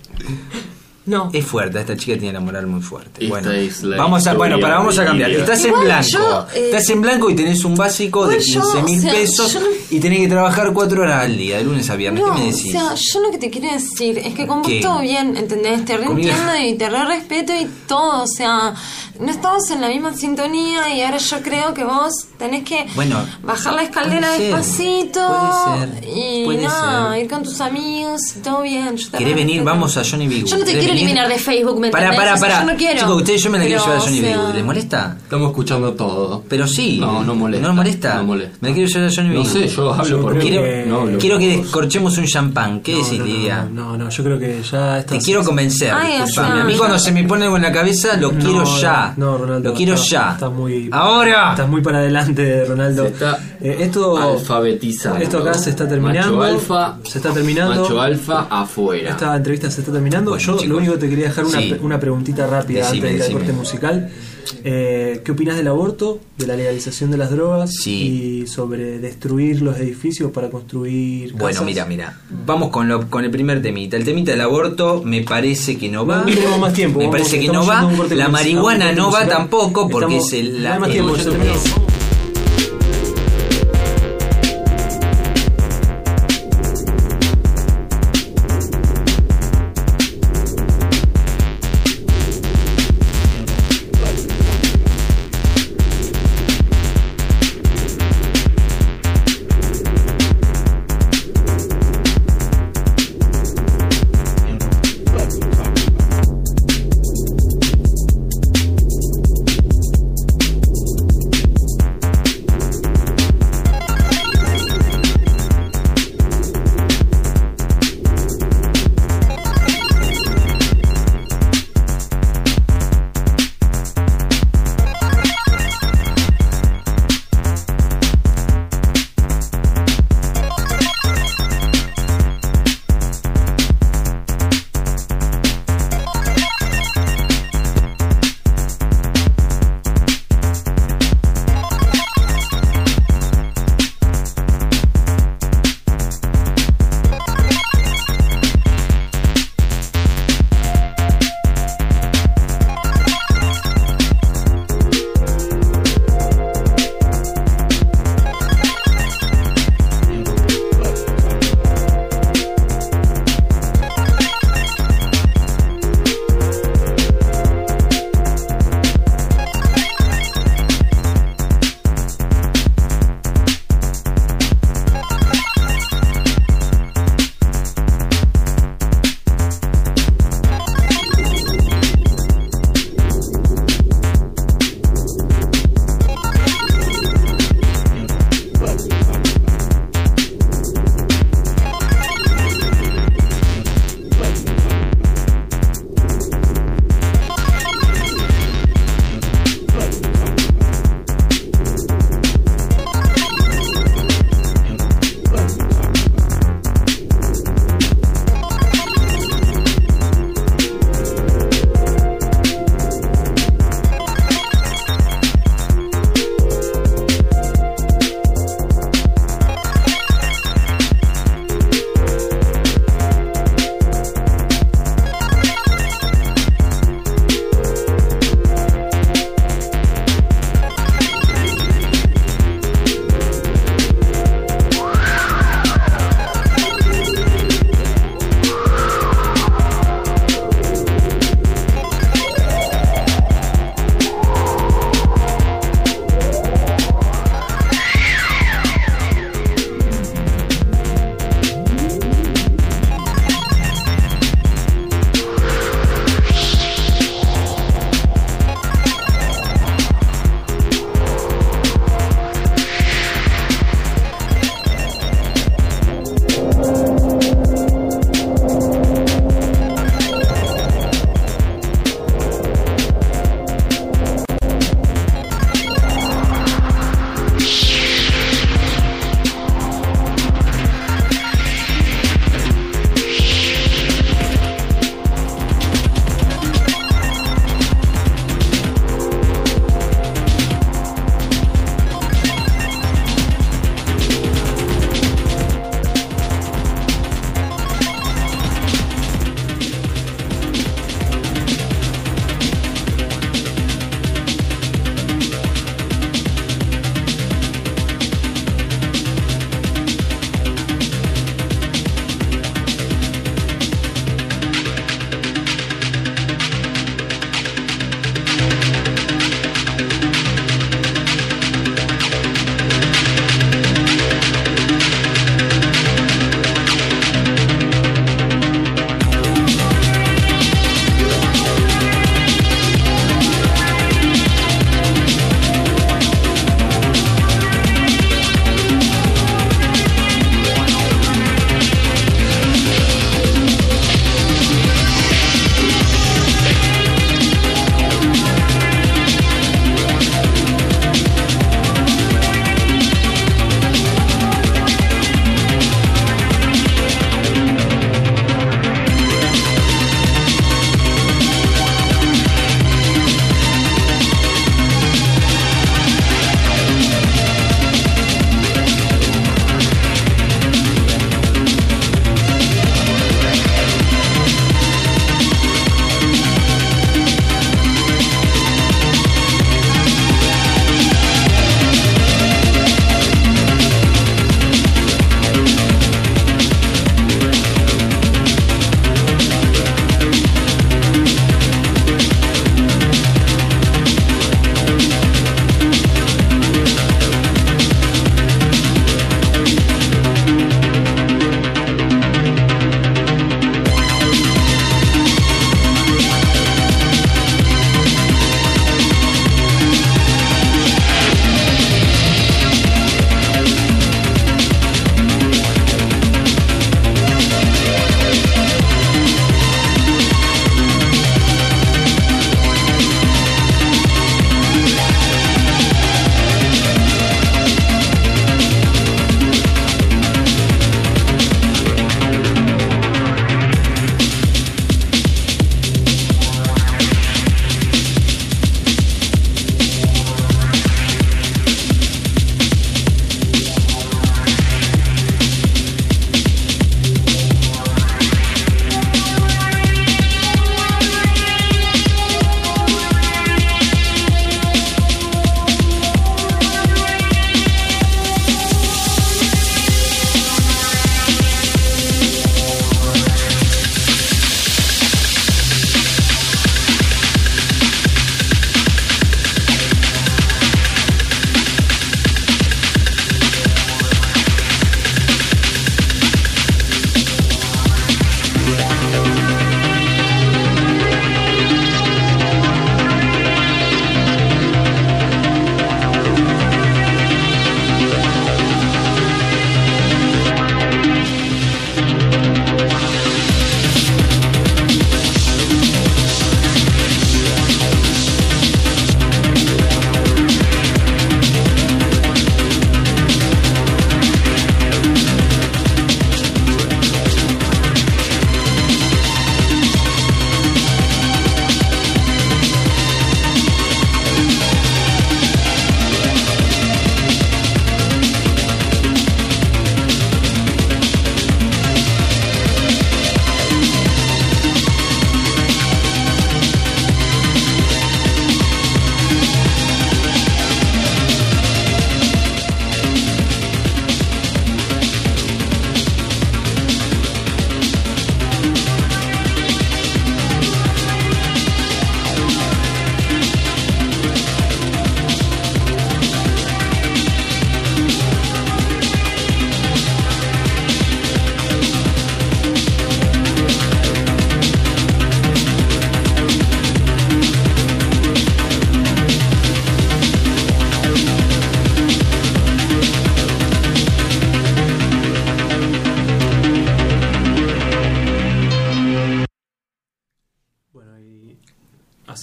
No. Es fuerte, esta chica tiene la moral muy fuerte. Esta Bueno, es la vamos a, historia bueno, para, vamos a de cambiar. Lidia. Estás Igual en blanco. yo, eh, Estás en blanco y tenés un básico de igual yo, quince mil o sea, pesos yo no- y tenés que trabajar cuatro horas al día, de lunes a viernes. No, ¿Qué me o decís? sea, yo lo que te quiero decir es que con vos ¿Qué? todo bien, ¿entendés? Te Conmigo- reentiendo y te re respeto y todo, o sea, no estamos en la misma sintonía y ahora yo creo que vos tenés que Bueno, bajar la escalera puede ser, despacito puede ser, y puede nada, ser. ir con tus amigos y todo bien. Yo te ¿Querés re venir? respeto. Vamos a Johnny B. Good. Yo no te ¿Querés quiero venir? eliminar de Facebook, ¿me Pará, entendés? pará, O sea, pará. yo no quiero. Chicos, ustedes yo me la quiero Pero, llevar a Johnny o B. sea, Good. ¿Les molesta? Estamos escuchando todo. Pero sí. No, no molesta. ¿No molesta? No molesta. Me la quiero llevar a Johnny B. No Good. sé, yo hablo Yo por creo mí. Quiero, que- No hablo quiero por que vos. descorchemos un champán. ¿Qué No, decís, no, no, Lidia? No, no, yo creo que ya Te estás. quiero convencer, Ay, disculpame. o sea, A mí cuando se me pone algo en la cabeza lo No, quiero ya. No, Ronaldo. Lo quiero estás- ya. Estás muy. ¡Ahora! Estás muy para adelante, Ronaldo. Se está Eh, esto. alfabetizando. Esto acá se está terminando. Macho alfa. Se está terminando. Macho alfa afuera. Esta entrevista se está terminando. Bueno, Yo chicos. lo único que te quería dejar una, Sí. una preguntita rápida Decime, antes de ir al decime. corte musical. Eh, ¿Qué opinas del aborto, de la legalización de las drogas Sí. y sobre destruir los edificios para construir Bueno, casas? mira, mira. Vamos con, lo, con el primer temita. El temita del aborto me parece que no va. No tenemos más tiempo. Me vamos, parece que estamos no yendo a va. un corte La comercial, marihuana a un corte no va musical. tampoco porque Estamos- es el, no la, hay más el- tiempo, ya terminamos. es-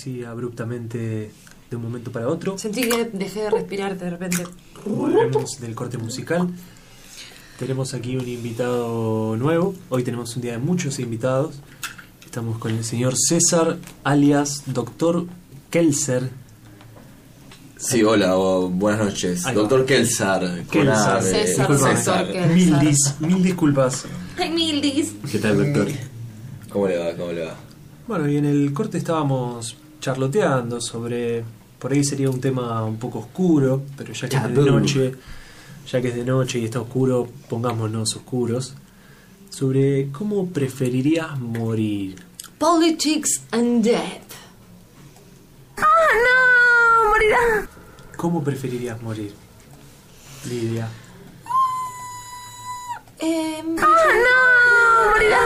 así abruptamente de un momento para otro. Sentí que dejé de respirar de repente. Volvemos del corte musical. Tenemos aquí un invitado nuevo. Hoy tenemos un día de muchos invitados. Estamos con el señor César, alias Doctor Kelser. Sí, hola, o buenas noches. Ahí Doctor va. Kelser. Kelser. César, Disculpame. César Kelser. Mil, dis, mil disculpas. Ay, Mildis. ¿Qué tal, doctor? ¿Cómo le va? ¿Cómo le va? Bueno, y en el corte estábamos charloteando sobre... Por ahí sería un tema un poco oscuro, pero ya que es de Tabú. noche, ya que es de noche y está oscuro, pongámonos oscuros. Sobre cómo preferirías morir. Politics and death. ¡Ah, no! ¡Morirá! ¿Cómo preferirías morir, Lidia? Eh, ¡Ah, no! ¡Morirá!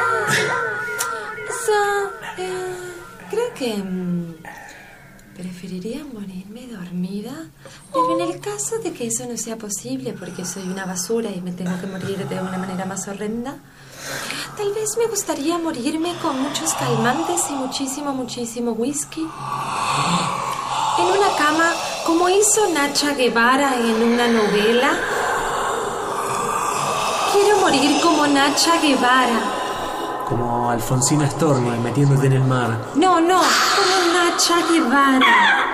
Eso, eh, creo que mm, preferiría morirme dormida, pero en el caso de que eso no sea posible porque soy una basura y me tengo que morir de una manera más horrenda, tal vez me gustaría morirme con muchos calmantes y muchísimo, muchísimo whisky en una cama como hizo Nacha Guevara en una novela. Quiero morir como Nacha Guevara. Como Alfonsina Storni metiéndote en el mar. No, no, como Nacha Guevara.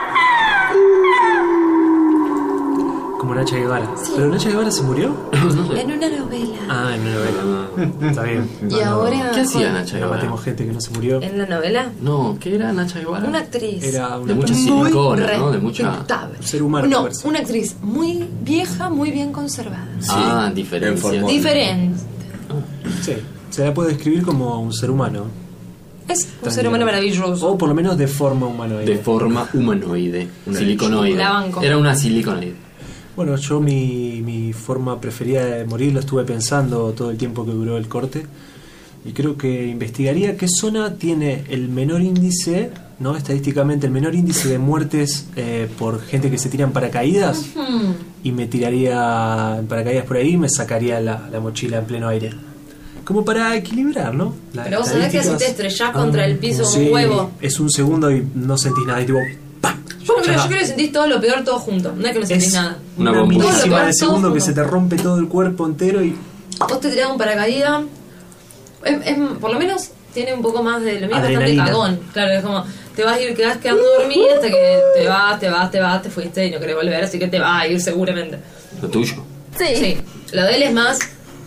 Como Nacha Guevara. ¿Pero Nacha Guevara se murió? En una novela. Ah, en una novela. Está bien. Y ahora... ¿Qué hacía con- Nacha No Guevara? matemos gente que no se murió. ¿En la novela? No, ¿qué era Nacha Guevara? Una actriz. Era una De mucha persona- silicona, ¿no? De mucha... respetable. Un ser humano, No, parece. una actriz muy vieja, muy bien conservada. Ah, en diferencia. forma- Diferente. Sí, se la puede describir como un ser humano. Es un ser humano maravilloso. O por lo menos de forma humanoide. De forma humanoide. Siliconoide. La banco. Era una siliconoide. Bueno, yo mi, mi forma preferida de morir lo estuve pensando todo el tiempo que duró el corte. Y creo que investigaría qué zona tiene el menor índice, ¿no? Estadísticamente, el menor índice de muertes eh, por gente que se tiran paracaídas. Hmm. Y me tiraría en paracaídas por ahí y me sacaría la, la mochila en pleno aire. Como para equilibrar, ¿no? Las Pero vos sabés que si te estadísticas- estrellás contra el piso como Sí, un huevo. es un segundo y no sentís nada. Y tipo, ¡pam! Yo, no, Ya yo está. creo que sentís todo lo peor todo junto. No es que no sentís Es nada. Una una bombilla. milésima Todo de segundo junto. que se te rompe todo el cuerpo entero y Vos te tirás un paracaídas. Es, es- por lo menos tiene un poco más de. Lo mío es bastante Adrenalina. cagón. Claro, es como. Te vas a ir, quedás quedando dormida hasta que te vas, te vas, te vas, te fuiste y no querés volver, así que te vas a ir seguramente. Lo tuyo. Sí. Lo de él es más.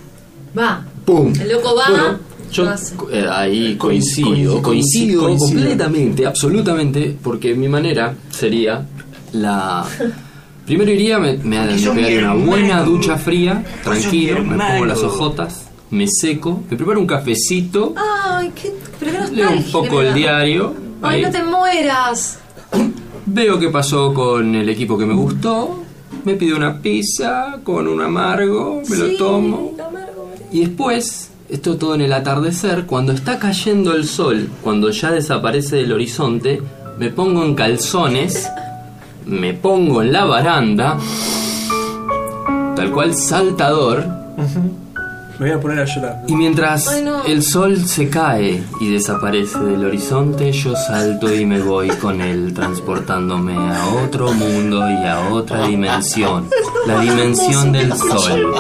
Va. ¡Pum! El loco va. Bueno, yo vas. eh, ahí coincido, coincido, coincido coincido. completamente, absolutamente, porque mi manera sería la... Primero iría, me, me, me pegaría una buena ducha fría, tranquilo, me pongo las ojotas, me seco, me preparo un cafecito, Ay, qué. Pero qué leo un nostalgia poco que me el da. diario, Ay, ahí, no te mueras. veo qué pasó con el equipo que me gustó, me pido una pizza con un amargo, me lo Sí, tomo. amargo, ¿verdad? Y después, esto todo en el atardecer, cuando está cayendo el sol, cuando ya desaparece del horizonte, me pongo en calzones, me pongo en la baranda, tal cual saltador, me voy a poner a llorar. y mientras Ay, no. el sol se cae y desaparece del horizonte, yo salto y me voy con él, transportándome a otro mundo y a otra dimensión, la dimensión del sol.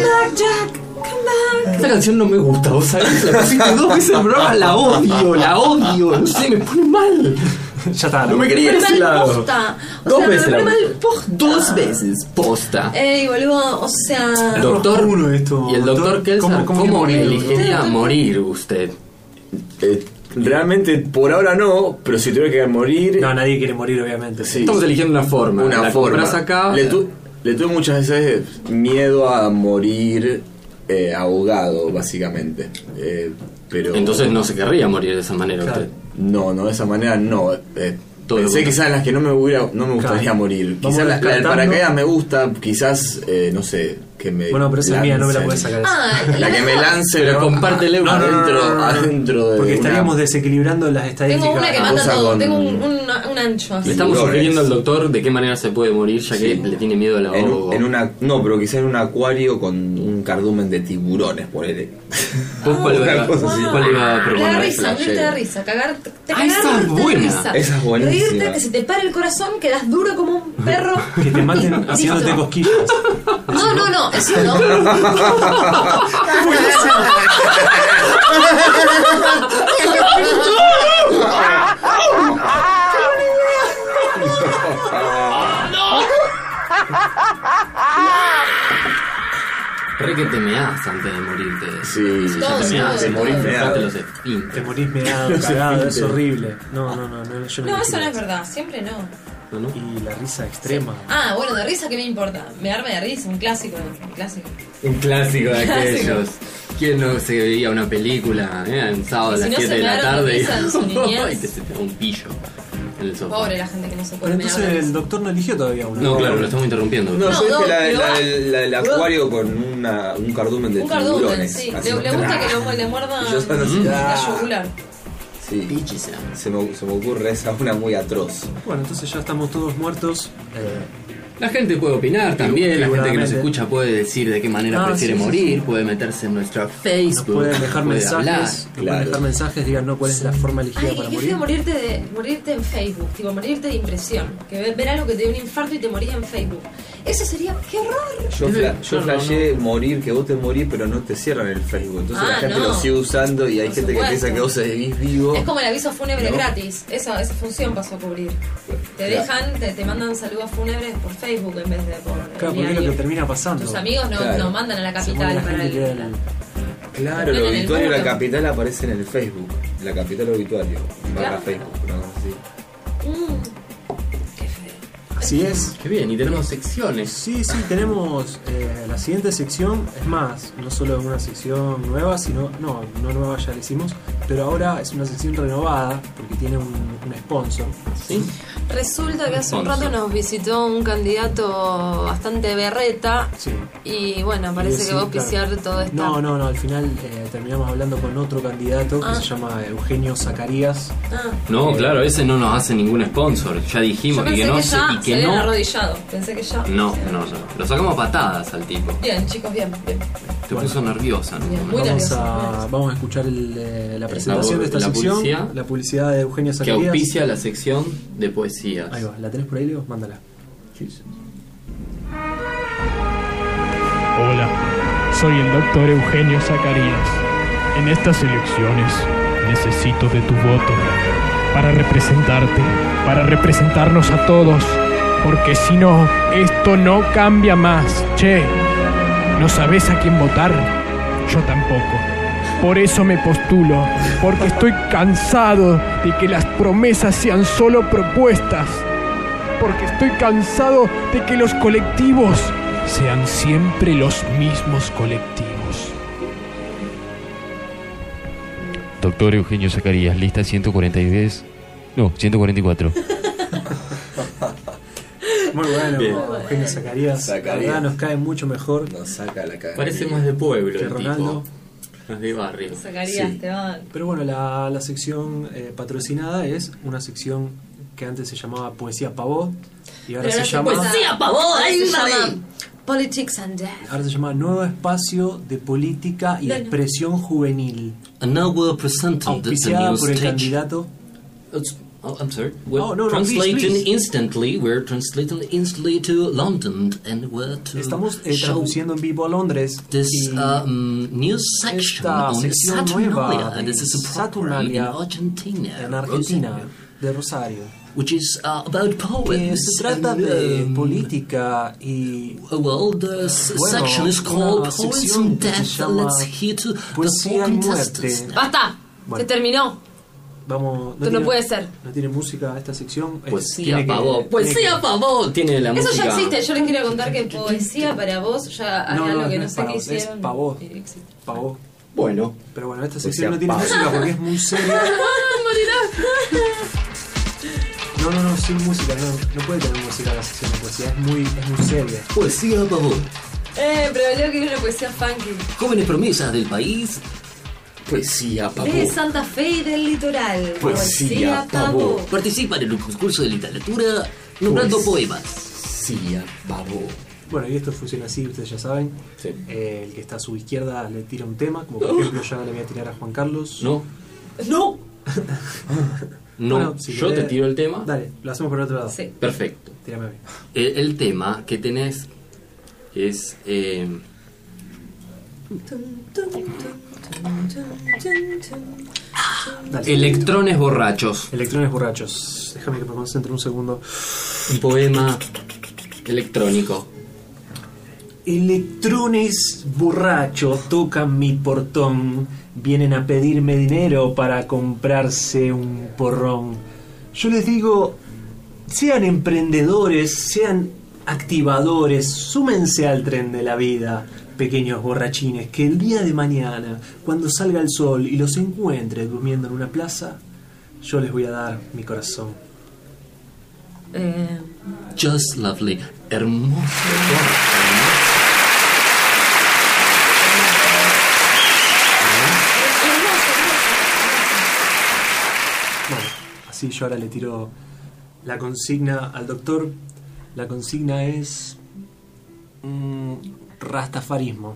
Esta canción no me gusta, vos sabés, la pusiste dos veces en el programa, la odio, la odio, no sé, me pone mal. Ya está. No me quería ir a ese Mal lado. posta. O Dos sea, veces me la pone mal posta. Dos veces, posta. Ey, boludo, o sea. Doctor, uno esto, y el doctor doctor, Kelser, ¿cómo- ¿cómo, cómo quiere morir? elegiría morir usted? Eh, realmente, por ahora no, pero si tuviera que morir, No, nadie quiere morir, obviamente. Sí. Estamos eligiendo una forma. una la forma. compras acá. Le, tu- le tuve muchas veces miedo a morir eh, ahogado, básicamente. Eh, pero Entonces no se querría morir de esa manera Claro. usted. No, no, de esa manera no. Eh, Todo lo pensé contrario. quizás en las que no me, hubiera, no me gustaría Claro. morir. Vamos Quizás la, la del descartando. paracaídas me gusta, quizás, eh, no sé, que me Bueno, pero esa es mía, no me la puedes sacar. Ah, La que me lance, pero compártele No, no, no, adentro, no, no, no. adentro de Porque una- estaríamos desequilibrando las estadísticas. Tengo una que mata cosa todo. con- Tengo un, un, un ancho así. Le estamos Tiburones. sugiriendo al doctor de qué manera se puede morir, ya que Sí. le tiene miedo al en, ahogo. un- en una no, pero quizá en un acuario con un cardumen de tiburones, por él. ¿Vos cuál, Una iba- cosa así. cuál iba a La proponer? risa, flashero. morirte de risa, cagar, te Ah, cagar, esa es morirte de buena. risa. Esa es buenísima. Reírte, que se te pare el corazón, quedas duro como un perro. Que te maten haciéndote Listo. cosquillas. No, no, no, eso no. Re que te meás antes de morirte. Sí, Si ya Todos, te meás, todos, te morís todos. meado. Te los Te esfínteres. morís meado, cagado, es horrible. No, no, no, no yo no No, me eso no quiero. es verdad, siempre no. ¿No, no? Y la risa extrema. Ah, bueno, de risa, ¿qué me importa? Me arma de risa, un clásico, un clásico. Un clásico de Clásico. aquellos. ¿Quién no se veía una película eh, en sábado a Y las si no siete se de la mearon de tarde risa en su niñez. y te se te da un pillo en el sofá? Pobre la gente que no se Pero puede mear de entonces el risa. doctor no eligió todavía una. No, claro, lo estamos interrumpiendo. No, No, yo dije no, la, pero la- va. la- el acuario con una, un cardumen de Un cardumen, tiburones. sí. así. Le, le gusta que lo, le muerdan Y yo solo así, la ah. yugular. Sí, se me, se me ocurre esa una muy atroz. Bueno, entonces ya estamos todos muertos. Eh, La gente puede opinar también, la gente que nos Figuradamente. escucha puede decir de qué manera Ah, prefiere sí, sí, morir, sí. puede meterse en nuestra nos Facebook, pueden dejar puede mensajes. hablar. Nos pueden claro. dejar mensajes, digan no cuál es la forma elegida Ay, para qué morir. feo morirte, de, morirte en Facebook, tipo morirte de impresión. Que ve- ver algo que te dé un infarto y te morís en Facebook. Eso sería, qué horror. Yo, fla, yo No, no, flasheé morir, que vos te morís, pero no te cierran el Facebook. Entonces Ah, la gente no. lo sigue usando y hay Por gente supuesto. que piensa que vos seguís vivo. Es como el aviso fúnebre ¿No? gratis. Esa, esa función pasó a cubrir. Te Claro. dejan, te, te mandan saludos fúnebres por Facebook en vez de por el Claro, porque es diario. lo que termina pasando. Tus amigos no, Claro. no mandan a la Se muere capital la para gente el. que queda en el- Claro, el En el obituario de la muro. capital aparece en el Facebook. La capital obituario. Barra Claro. Facebook. Una cosa así. Mm, qué feo. Así es. Qué bien, y tenemos secciones. Sí, sí, tenemos eh, la siguiente sección. Es más, no solo es una sección nueva, sino. No, no nueva, ya la hicimos. Pero ahora es una sección renovada porque tiene un, un sponsor. ¿Sí? Resulta que hace un Sponsor. rato nos visitó un candidato bastante berreta. Sí. Y bueno, parece Sí, que va a claro. auspiciar todo esto. No, no, no, al final eh, terminamos hablando con otro candidato Ah. que se llama Eugenio Zacarías. Ah, No, claro, ese no nos hace ningún sponsor. Ya yo dijimos pensé y que, que no ya sé y se que habían no. arrodillado. Pensé que ya. No, no, no. Lo sacamos a patadas al tipo. Bien, chicos, bien, bien. Te puso nerviosa, ¿no? Bien, muy Vamos nervioso, muy a, nervioso. vamos a escuchar el, eh, la presentación de esta la sección. publicidad. La publicidad de Eugenio Que Zacarías. auspicia la sección de poesías. Ahí va, ¿la tenés por ahí, Leo? Mándala. Hola, soy el doctor Eugenio Zacarías. En estas elecciones necesito de tu voto para representarte, para representarnos a todos, porque si no, esto no cambia más. Che, ¿no sabes a quién votar? Yo tampoco. Por eso me postulo, porque estoy cansado de que las promesas sean solo propuestas, porque estoy cansado de que los colectivos sean siempre los mismos colectivos. Doctor Eugenio Zacarías, lista ciento cuarenta y tres. No, ciento cuarenta y cuatro. Muy bueno, Bien. Eugenio Zacarías. La Zacarías. verdad nos cae mucho mejor Nos saca la cara. Parece más de pueblo que el Ronaldo. tipo. Más de barrio. Zacarías, Sí. te van. Pero bueno, la, la sección eh, patrocinada es una sección que antes se llamaba Poesía Pavot y ahora Pero se ahora llama Poesía Pavot, ahora se llama Politics and Death. ahora se llama Nuevo Espacio de Política y No, no. Expresión Juvenil, And now we're presenting the, the auspiciada new por el stage. candidato. It's- oh, I'm sorry. We're Oh, no, no, translating please, please. instantly. We're translating instantly to London, and we're to Estamos eh, show traduciendo en vivo a Londres this y um, new section esta on sección Saturnalia. nueva And de this is a program in Saturnalia Argentina, en Argentina Rosario, de Rosario, which is uh, about que poems. se trata and, de um, política y Well, the s- Bueno, section is una called Poets sección and que se Death. llama Let's hear to the Poesía four y contestants. Muerte. ¡Basta! Bueno. Se terminó. vamos. Esto no tiene- puede ser. No tiene música esta sección. es- Poesía tiene que- pavó. tiene Poesía que- pavó. Tiene la Eso música. ya existe. Yo les quiero contar que poesía para vos ya hay No, no, algo no que no es sé para qué vos, es hicieron. pavó. y existe. Pavó. Bueno. Pero bueno, esta Poesía sección no tiene pavó. música porque es muy seria. No, no, no, sin música, no, no puede tener música la sección de poesía, es muy, es muy seria. Poesía pavó. Eh, pero leo que es una poesía funky. Jóvenes promesas del país. Poesía, pavo. De Santa Fe y del litoral. Poesía, pavo. Participan en un concurso de literatura nombrando poemas. Poesía, pavo. Bueno, y esto funciona así, ustedes ya saben. Sí. Eh, el que está a su izquierda le tira un tema, como por ejemplo yo le voy a tirar a Juan Carlos. No. ¡No! No, Bueno, si yo querés- te tiro el tema. Dale, lo hacemos por el otro lado. Sí. Perfecto. Tírame a mí. El, el tema que tenés es... eh, Dale. Electrones borrachos. Electrones borrachos. Déjame que me concentre un segundo. Un poema electrónico. Electrones borrachos tocan mi portón. Vienen a pedirme dinero para comprarse un porrón. Yo les digo, sean emprendedores, sean activadores, súmense al tren de la vida, pequeños borrachines, que el día de mañana, cuando salga el sol y los encuentre durmiendo en una plaza, yo les voy a dar mi corazón. Eh, Just Lovely. Hermoso. Bueno, así yo ahora le tiro la consigna al doctor. La consigna es mm, rastafarismo.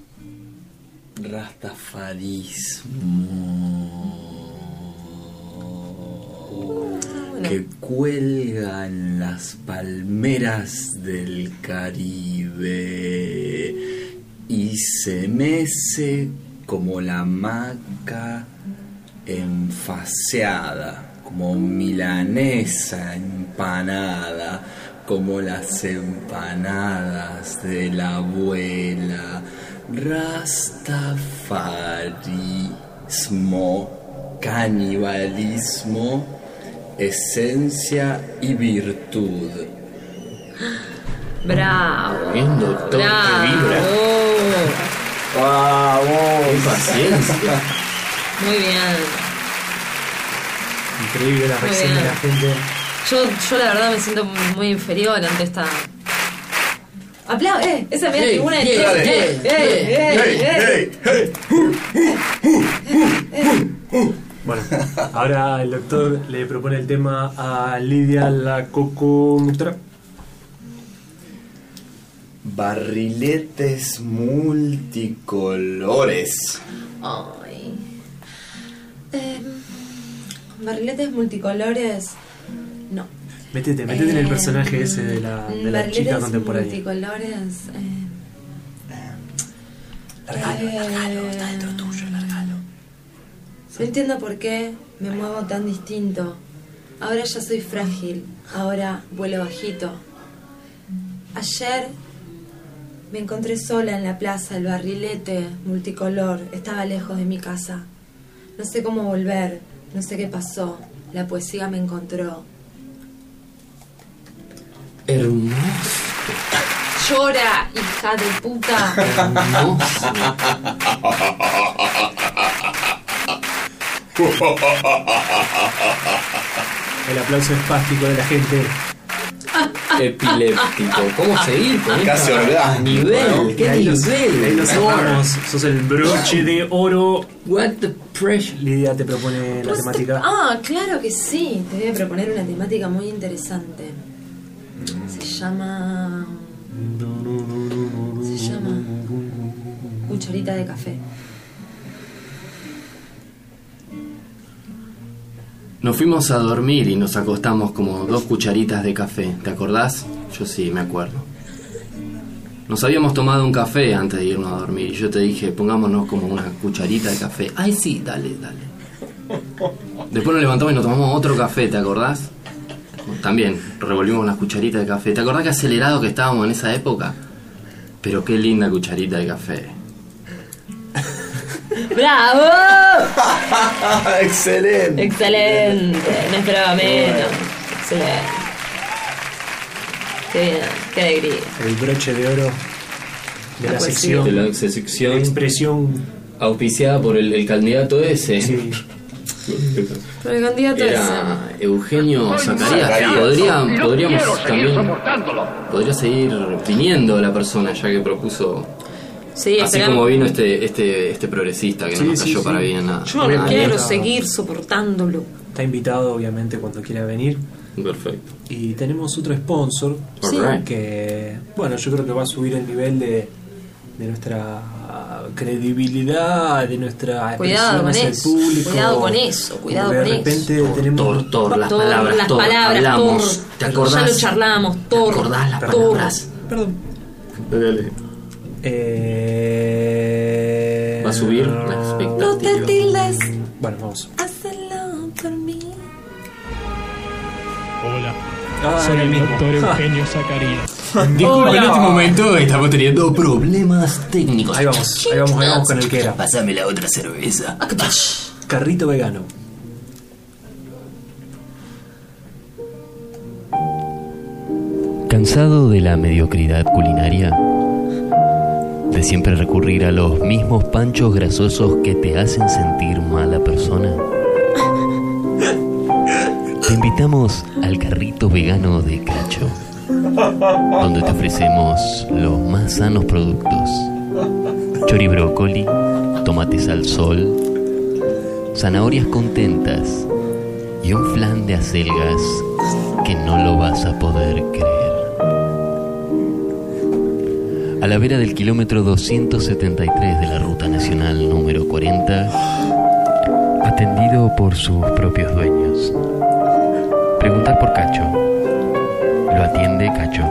Rastafarismo. Que cuelgan las palmeras del Caribe y se mece como la hamaca enfaseada, como milanesa empanada, como las empanadas de la abuela. Rastafarismo, canibalismo, esencia y virtud. bravo. Bien, doctor, Bravo. que vibra. ¡Vamos! ¡Qué paciencia! Muy bien. Increíble la Muy reacción de bien. la gente. Yo, yo la verdad me siento muy inferior ante esta. ¡Aplausos! ¡Eh! Esa es mi Ey, tribuna de ey, ¡Eh! ey, ¡Eh! ¡Eh! ¡Eh! Bueno, ahora el doctor le propone el tema a Lidia la coconductora. Barriletes multicolores. Ay. Eh, barriletes multicolores. No. Métete, métete en el Eh, personaje ese de la, de la barriletes chica contemporánea. multicolores. Eh, Largalo, eh, largalo, está dentro tuyo, largalo. No entiendo por qué me muevo tan distinto. Ahora ya soy frágil. Ahora vuelo bajito. Ayer me encontré sola en la plaza. El barrilete multicolor estaba lejos de mi casa. No sé cómo volver. No sé qué pasó. La poesía me encontró. Hermoso. Llora, hija de puta. Hermoso. El aplauso espástico de la gente. Epiléptico. ¿Cómo seguir con Casi esta orgasmo. nivel? Bueno, ¿Qué ahí los- nivel? ahí los sacamos. Sos el broche de oro. What the pressure. Lidia te propone la Pues, temática. Ah, claro que sí. Te voy a proponer una temática muy interesante. Se llama... Se llama... Cucharita de café. Nos fuimos a dormir y nos acostamos como dos cucharitas de café. ¿Te acordás? Yo sí, me acuerdo. Nos habíamos tomado un café antes de irnos a dormir y yo te dije, pongámonos como una cucharita de café. Ay, sí, dale, dale. Después nos levantamos y nos tomamos otro café, ¿te acordás? También revolvimos las cucharitas de café. ¿Te acordás qué acelerado que estábamos en esa época? Pero qué linda cucharita de café. ¡Bravo! ¡Excelente! Excelente. No esperaba menos. Excelente. Qué bien. Qué alegría. El broche de oro de la, La poesía. sección. De la sección Expresión. auspiciada por el, el candidato ese. Sí. Pero el candidato Era Eugenio Zacarías. Zacarías. Podría, podríamos también. Podría seguir viniendo la persona, ya que propuso. Sí, así esperamos. como vino este este este progresista que Sí, no nos sí, cayó sí. para bien nada. Yo no quiero seguir soportándolo. Está invitado, obviamente, cuando quiera venir. Perfecto. Y tenemos otro sponsor Sí. Alright. que, bueno, yo creo que va a subir el nivel de, de nuestra credibilidad, de nuestra Cuidado con expresión hacia el eso, público. cuidado con eso, cuidado Porque con de repente eso. tenemos Tor, Tor, las Tor, palabras, las Tor, palabras, hablamos. Tor. ¿Te acordás? Ya lo charlamos, Tor. ¿Te acordás las Tor. palabras? Perdón. Dale. Eh... Va a subir la expectativa. No te tildes, Bueno, vamos. hazlo por mí. Hola, Ah, soy el el mismo. doctor Eugenio Zacarías. Disculpa, en este momento estamos teniendo problemas técnicos. Ahí vamos, ahí vamos, ahí vamos con el que era. Pásame la otra cerveza. Carrito vegano. ¿Cansado de la mediocridad culinaria? ¿De siempre recurrir a los mismos panchos grasosos que te hacen sentir mala persona? Te invitamos al carrito vegano de Cacho, donde te ofrecemos los más sanos productos: choribrócoli, tomates al sol, zanahorias contentas y un flan de acelgas que no lo vas a poder creer. A la vera del kilómetro doscientos setenta y tres de la Ruta Nacional número cuarenta, atendido por sus propios dueños. Preguntar por Cacho. Lo atiende Cacho.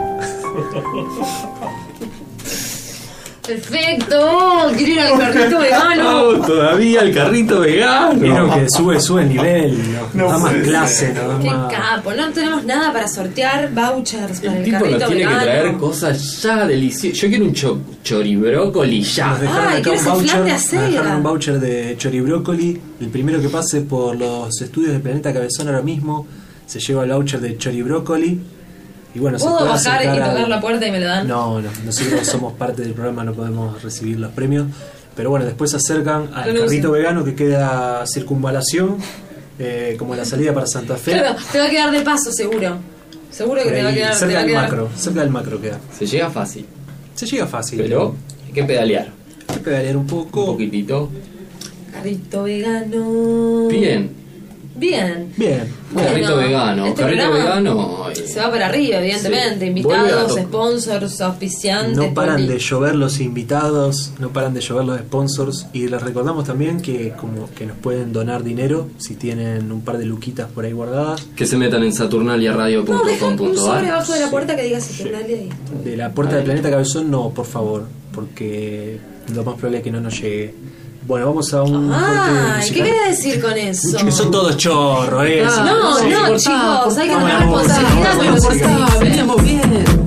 Perfecto, quiero ir al carrito vegano. Todavía el carrito vegano. Vieron que sube, sube el nivel, ¿no? da más clase, ¿no? Da Qué más... capo, no tenemos nada para sortear vouchers para El el, tipo carrito nos tiene vegano. que traer cosas ya deliciosas. Yo quiero un cho choribrócoli ya. Nos dejaron Ay, acá ¿quieres un el flan voucher, de nos acelga? dejaron un voucher de choribrócoli. El primero que pase por los estudios de Planeta Cabezón ahora mismo se lleva el voucher de choribrócoli. Y bueno, se ¿Puedo puede bajar y acercar tocar al- la puerta y me lo dan? No, no, nosotros somos parte del programa, no podemos recibir los premios. Pero bueno, después se acercan al Yo lo carrito uso. vegano que queda circunvalación, eh, como la salida para Santa Fe. Claro, te va a quedar de paso, seguro. Seguro que Por te va a ahí, quedar. Te cerca va a del quedar. macro, cerca del macro queda. Se llega fácil, Se llega fácil. pero hay que pedalear. Hay que pedalear un poco. Un poquitito. Carrito vegano. Bien. Bien. Bien. Carrito vegano. Este Carrito programa vegano. eh, Se va para arriba, evidentemente. Sí. Vuelve a Invitados, to- sponsors, auspiciantes. No paran poli- de llover los invitados, no paran de llover los sponsors y les recordamos también que como que nos pueden donar dinero si tienen un par de luquitas por ahí guardadas. Que se metan en saturnalia radio punto No, deja com un punto sobre ar. abajo de la puerta que diga Saturnalia ahí. De la puerta del Planeta Cabezón no, por favor, porque lo más probable es que no nos llegue. Bueno, vamos a un corte Ay, ¿qué musical. querés decir con eso? Que son todos chorros, ¿eh? No, no, Sí, no, cortá, chicos, hay que cortá tener la música, responsabilidad con lo que cortá la se música. dice. Veníamos bien.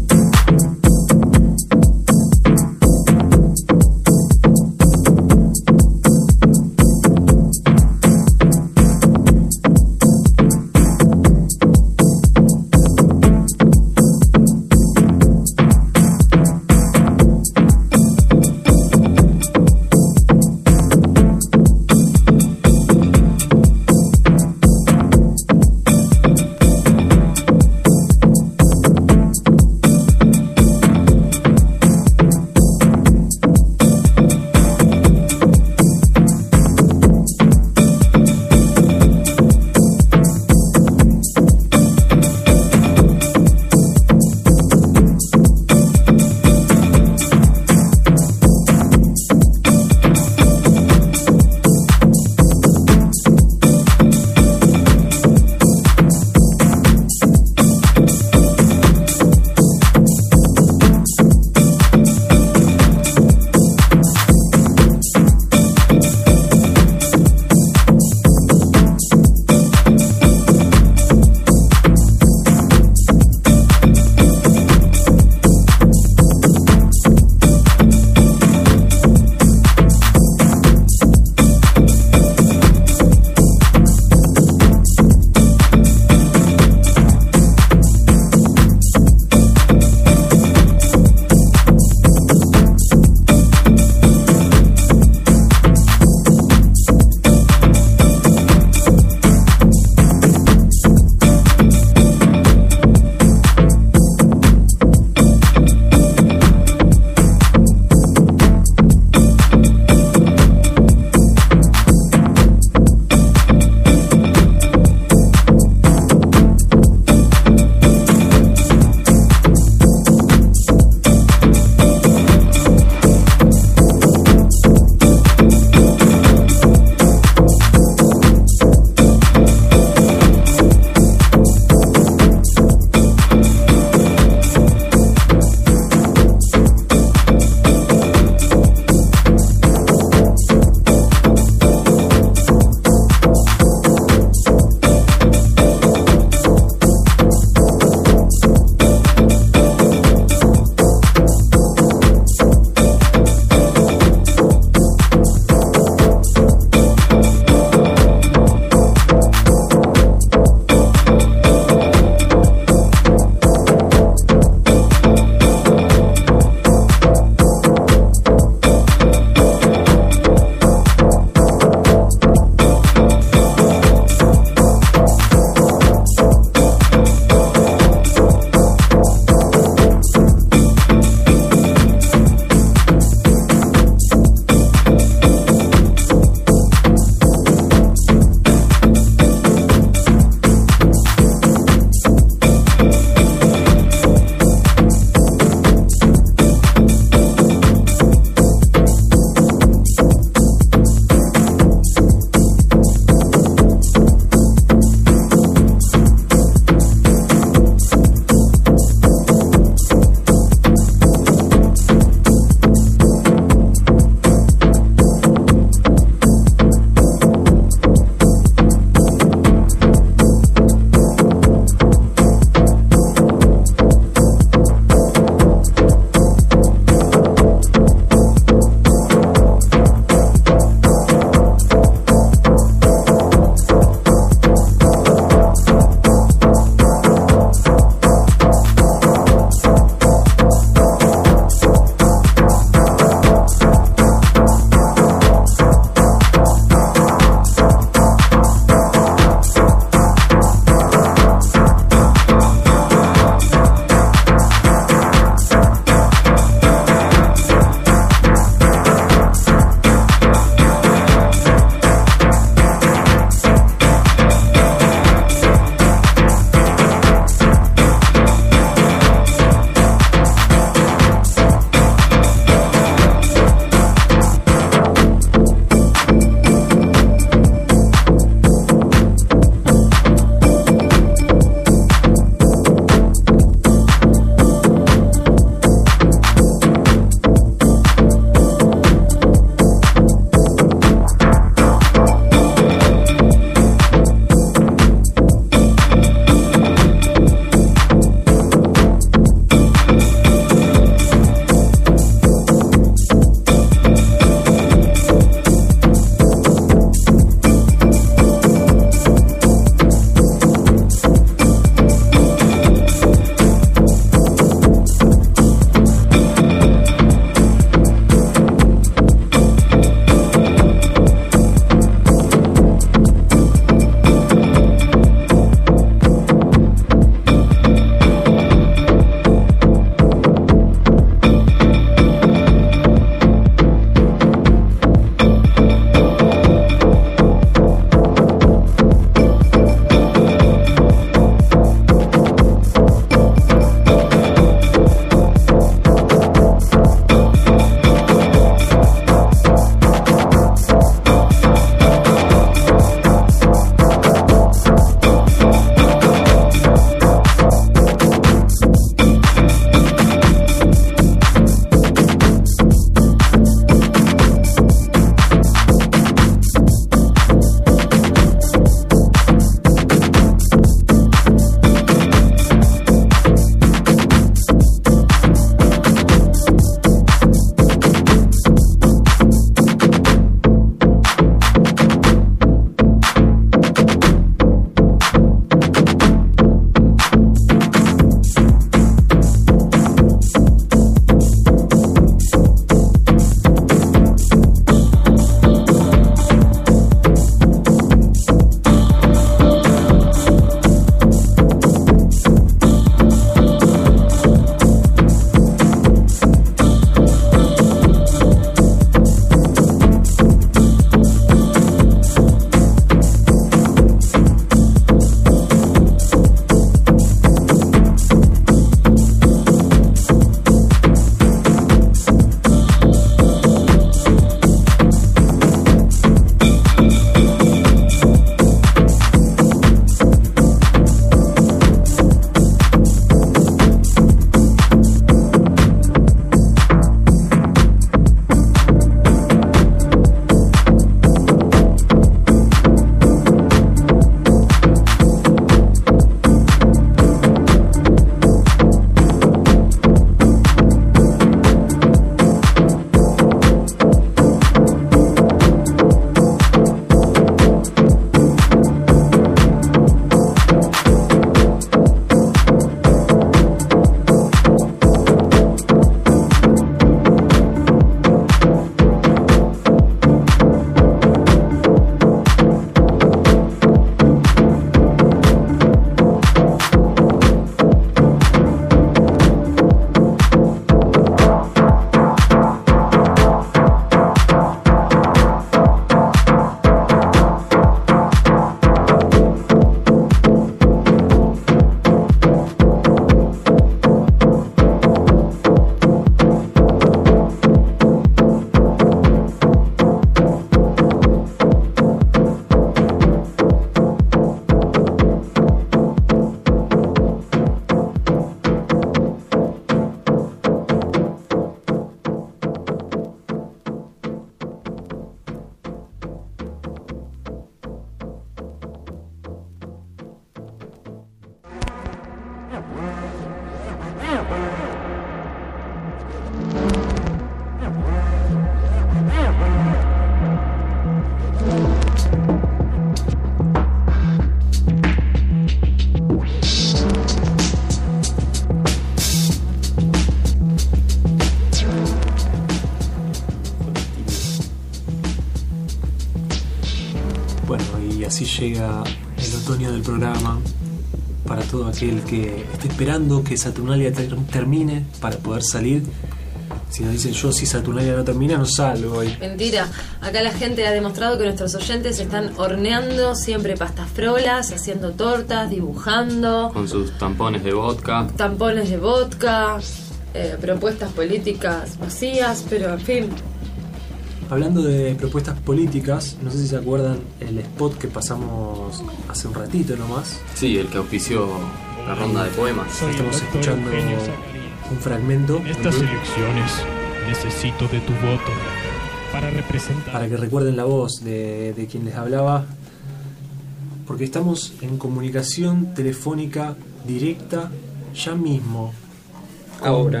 Bueno, y así llega el otoño del programa para todo aquel que esté esperando que Saturnalia ter- termine para poder salir. Si nos dicen yo, si Saturnalia no termina, no salgo hoy. Mentira, acá la gente ha demostrado que nuestros oyentes están horneando siempre pastas frolas, haciendo tortas, dibujando, Con sus tampones de vodka. tampones de vodka, eh, propuestas políticas vacías, pero en fin. Hablando de propuestas políticas, no sé si se acuerdan el spot que pasamos hace un ratito nomás. Sí, el que auspició la ronda de poemas. Estamos escuchando un fragmento. En estas elecciones necesito de tu voto para representar. Para que recuerden la voz de, de quien les hablaba, porque estamos en comunicación telefónica directa ya mismo. Ahora.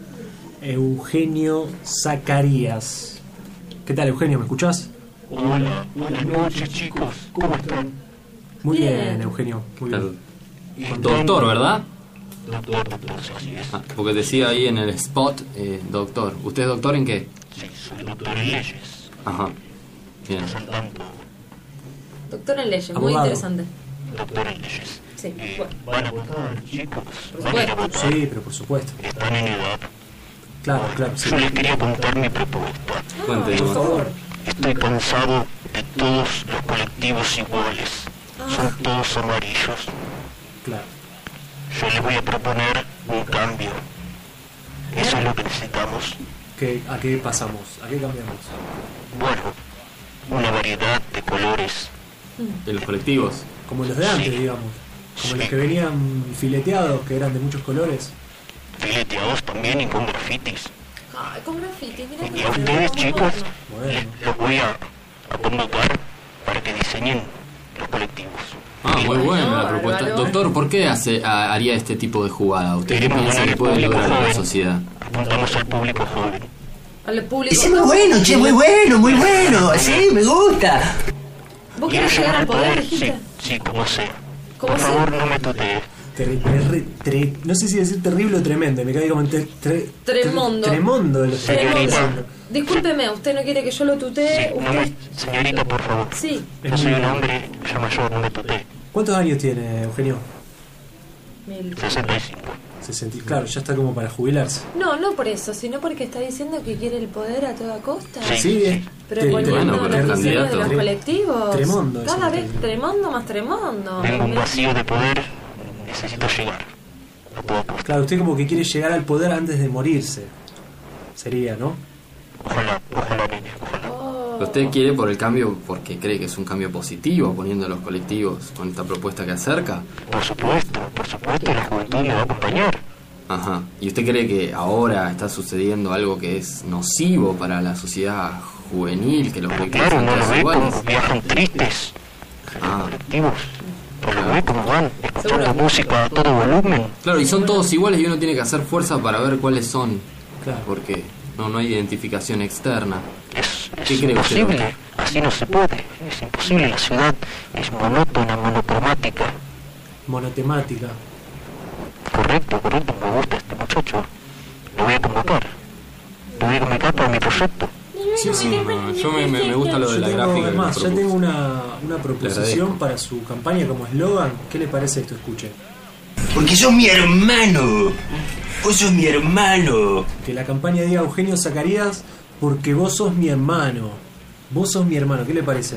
Eugenio Zacarías. ¿Qué tal, Eugenio? ¿Me escuchás? Hola, buenas noches, chicos. ¿Cómo están? Muy bien, Bien. Eugenio. Muy bien. Doctor, ¿verdad? Doctor, doctor, así es. Ah, porque decía ahí en el spot, eh, doctor. ¿Usted es doctor en qué? Sí, soy doctor en leyes. Ajá. Bien. Representando Doctor en leyes, muy Abogado. interesante. doctor en leyes. Sí, Eh, bueno. ¿Van a votar, chicos? Por ¿Van a ir a supuesto. votar? Sí, pero por supuesto. Están en edad. Claro, claro, sí. Yo les quería contar mi propuesta. Ah, Cuéntenos. por favor. Estoy cansado de todos los colectivos iguales. Son todos amarillos. Claro. Yo les voy a proponer un cambio. Eso es lo que necesitamos. ¿Qué, ¿A qué pasamos? ¿A qué cambiamos? Bueno, una variedad de colores. ¿De los colectivos? Como los de antes, digamos. Como los que venían fileteados, que eran de muchos colores. Fileteados también y con grafitis. Ay, con graffiti, mira Y a ustedes, chicos, Bueno. los voy a, a convocar para que diseñen los colectivos. Ah, muy buena la Bárbaro. propuesta. Doctor, ¿por qué hace, a- haría este tipo de jugada? ¿Usted qué piensa que puede lograr en la sociedad? Apuntamos al público joven. al público. Ese es muy bueno, che, muy bueno, muy bueno. Sí, me gusta. ¿Vos querés llegar al poder, dijiste? Sí, sí, como sea. ¿Cómo Por sea? favor, no me tutee. Terri- terri- tre- no sé si decir terrible o tremendo, me cae como en tre- tre- Tremondo. tre- tremondo. Lo estoy Tremondo. diciendo. Discúlpeme, ¿usted no quiere que yo lo tutee? No ¿Usted? me, señorita, por favor. Sí. Yo soy un hombre ya mayor, no me tutee. ¿Cuántos años tiene, Eugenio? Mil. sesenta y cinco. sesenta. Claro, ya está como para jubilarse. No, no por eso, sino porque está diciendo que quiere el poder a toda costa. Sí, es Pero te- poniendo bueno, pero es los diseños de candidato. los Tre- colectivos. tremondo es Cada el vez término. tremondo más tremondo. Tengo un vacío de poder. Necesito llegar a toda costa. Claro, usted como que quiere llegar al poder antes de morirse. Sería, ¿no? Ojalá, ojalá, niña, ojalá. Oh. ¿Usted quiere por el cambio porque cree que es un cambio positivo poniendo los colectivos con esta propuesta que acerca? Por supuesto, por supuesto, la juventud me va a acompañar. Ajá. ¿Y usted cree que ahora está sucediendo algo que es nocivo para la sociedad juvenil, que los colectivos Claro, son no lo todos ve iguales? como viajan tristes. Ah, Colectivos. No lo ve como van escuchando música a todo volumen. claro, y son todos iguales y uno tiene que hacer fuerza para ver cuáles son, Claro. porque no, no hay identificación externa. Es, ¿Qué es cree usted, imposible. doctor? Así no se puede. Es imposible. La ciudad es monótona, monocromática. Monotemática. Correcto, correcto. Me gusta este muchacho. Lo voy a convocar. Lo voy a convocar para mi proyecto. Sí, sí. No, yo me, me, me gusta lo de Yo la tengo, gráfica. que además, nos ya propuso. tengo una, una Le proposición agradezco. para su campaña como eslogan. ¿Qué le parece esto? Escuche. Porque sos mi hermano. Vos sos mi hermano. Que la campaña diga Eugenio Zacarías porque vos sos mi hermano. Vos sos mi hermano. ¿Qué le parece?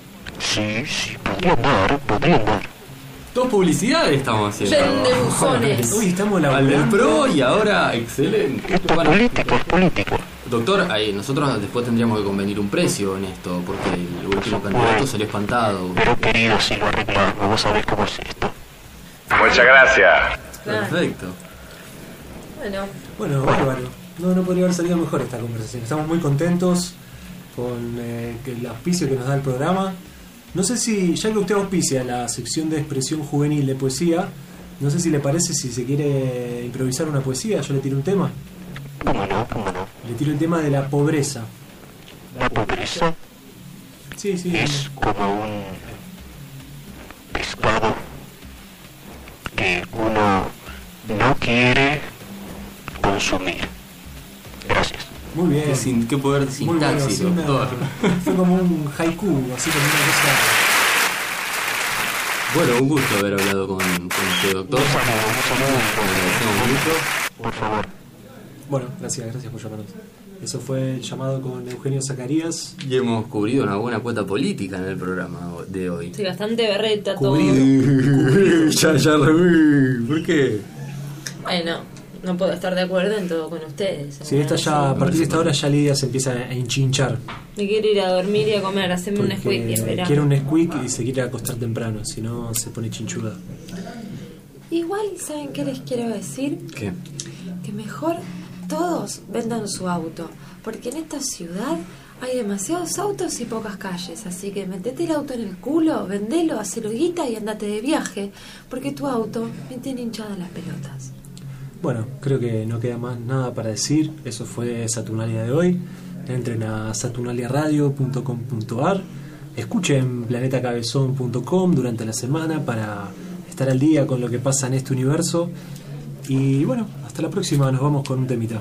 Sí, sí, podría andar, podría andar. Dos publicidades estamos haciendo. Lleno de buzones. Uy, estamos Al del laburando. pro y ahora excelente. Esto es Bueno, político, es político. doctor, ahí, nosotros después tendríamos que convenir un precio en esto, porque el último candidato salió espantado. Pero querido, si lo arreglamos, vos sabés cómo es esto. Muchas gracias. Claro. Perfecto. Bueno, Bueno, bárbaro. No, no podría haber salido mejor esta conversación. Estamos muy contentos con eh, que el auspicio que nos da el programa. No sé si, ya que usted auspicia la sección de expresión juvenil de poesía, no sé si le parece si se quiere improvisar una poesía. Yo le tiro un tema. ¿Cómo no? ¿Cómo no? Le tiro el tema de la pobreza. La pobreza Sí, sí. es como un pescado que uno no quiere consumir. Gracias. Muy bien. Qué, sin, qué poder de Muy bueno, sintaxis, sí, una- doctor. fue como un haiku, así como una cosa Bueno, un gusto haber hablado con, con usted, doctor. Por favor. Bueno, gracias, gracias por llamarnos. Eso fue el llamado con Eugenio Zacarías. Y hemos cubrido una buena cuota política en el programa de hoy. Sí, bastante berreta todo. Cubrido. ya, ya reví. ¿Por qué? Bueno, no puedo estar de acuerdo en todo con ustedes. Sí, esta ya, a partir de esta hora ya Lidia se empieza a hinchinchar. Me quiero ir a dormir y a comer, hacerme un squeak y esperar. Quiere un squeak y se quiere acostar temprano, si no se pone chinchuda. Igual, ¿saben qué les quiero decir? ¿Qué? Que mejor todos vendan su auto, porque en esta ciudad hay demasiados autos y pocas calles, así que metete el auto en el culo, vendelo, hacelo guita y andate de viaje, porque tu auto me tiene hinchadas las pelotas. Bueno, creo que no queda más nada para decir. Eso fue Saturnalia de hoy. Entren a saturnalia radio punto com punto a r, escuchen planeta cabezón punto com durante la semana para estar al día con lo que pasa en este universo. Y bueno, hasta la próxima, nos vamos con un temita.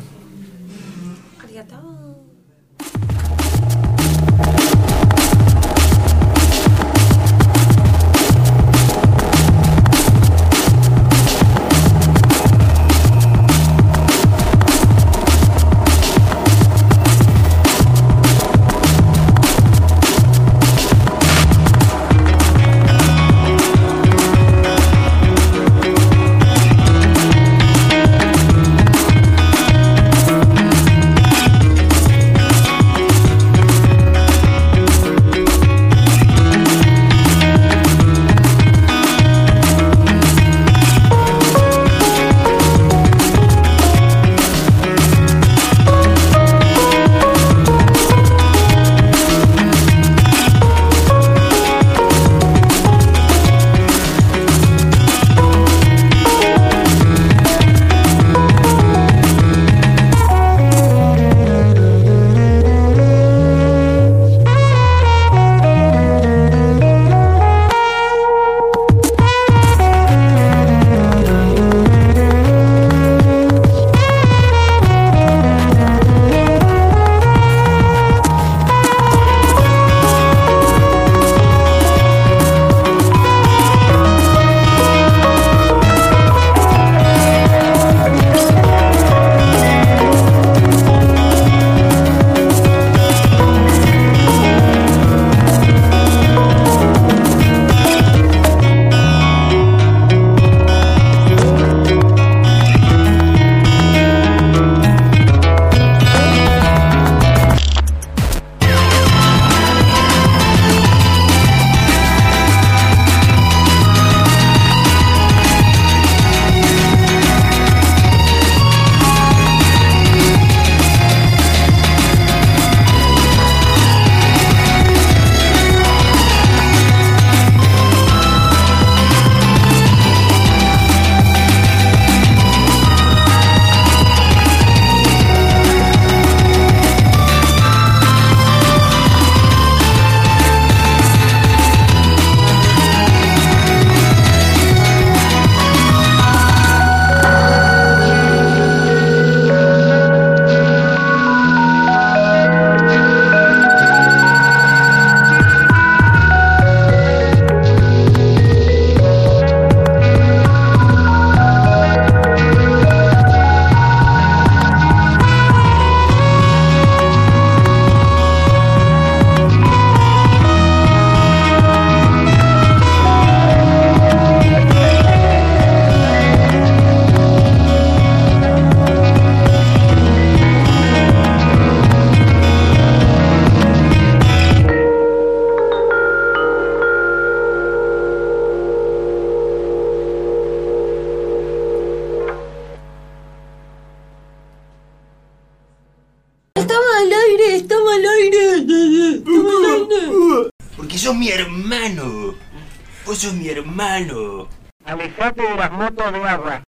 Porque sos mi hermano. Vos sos mi hermano. Alejate de las motos de agua.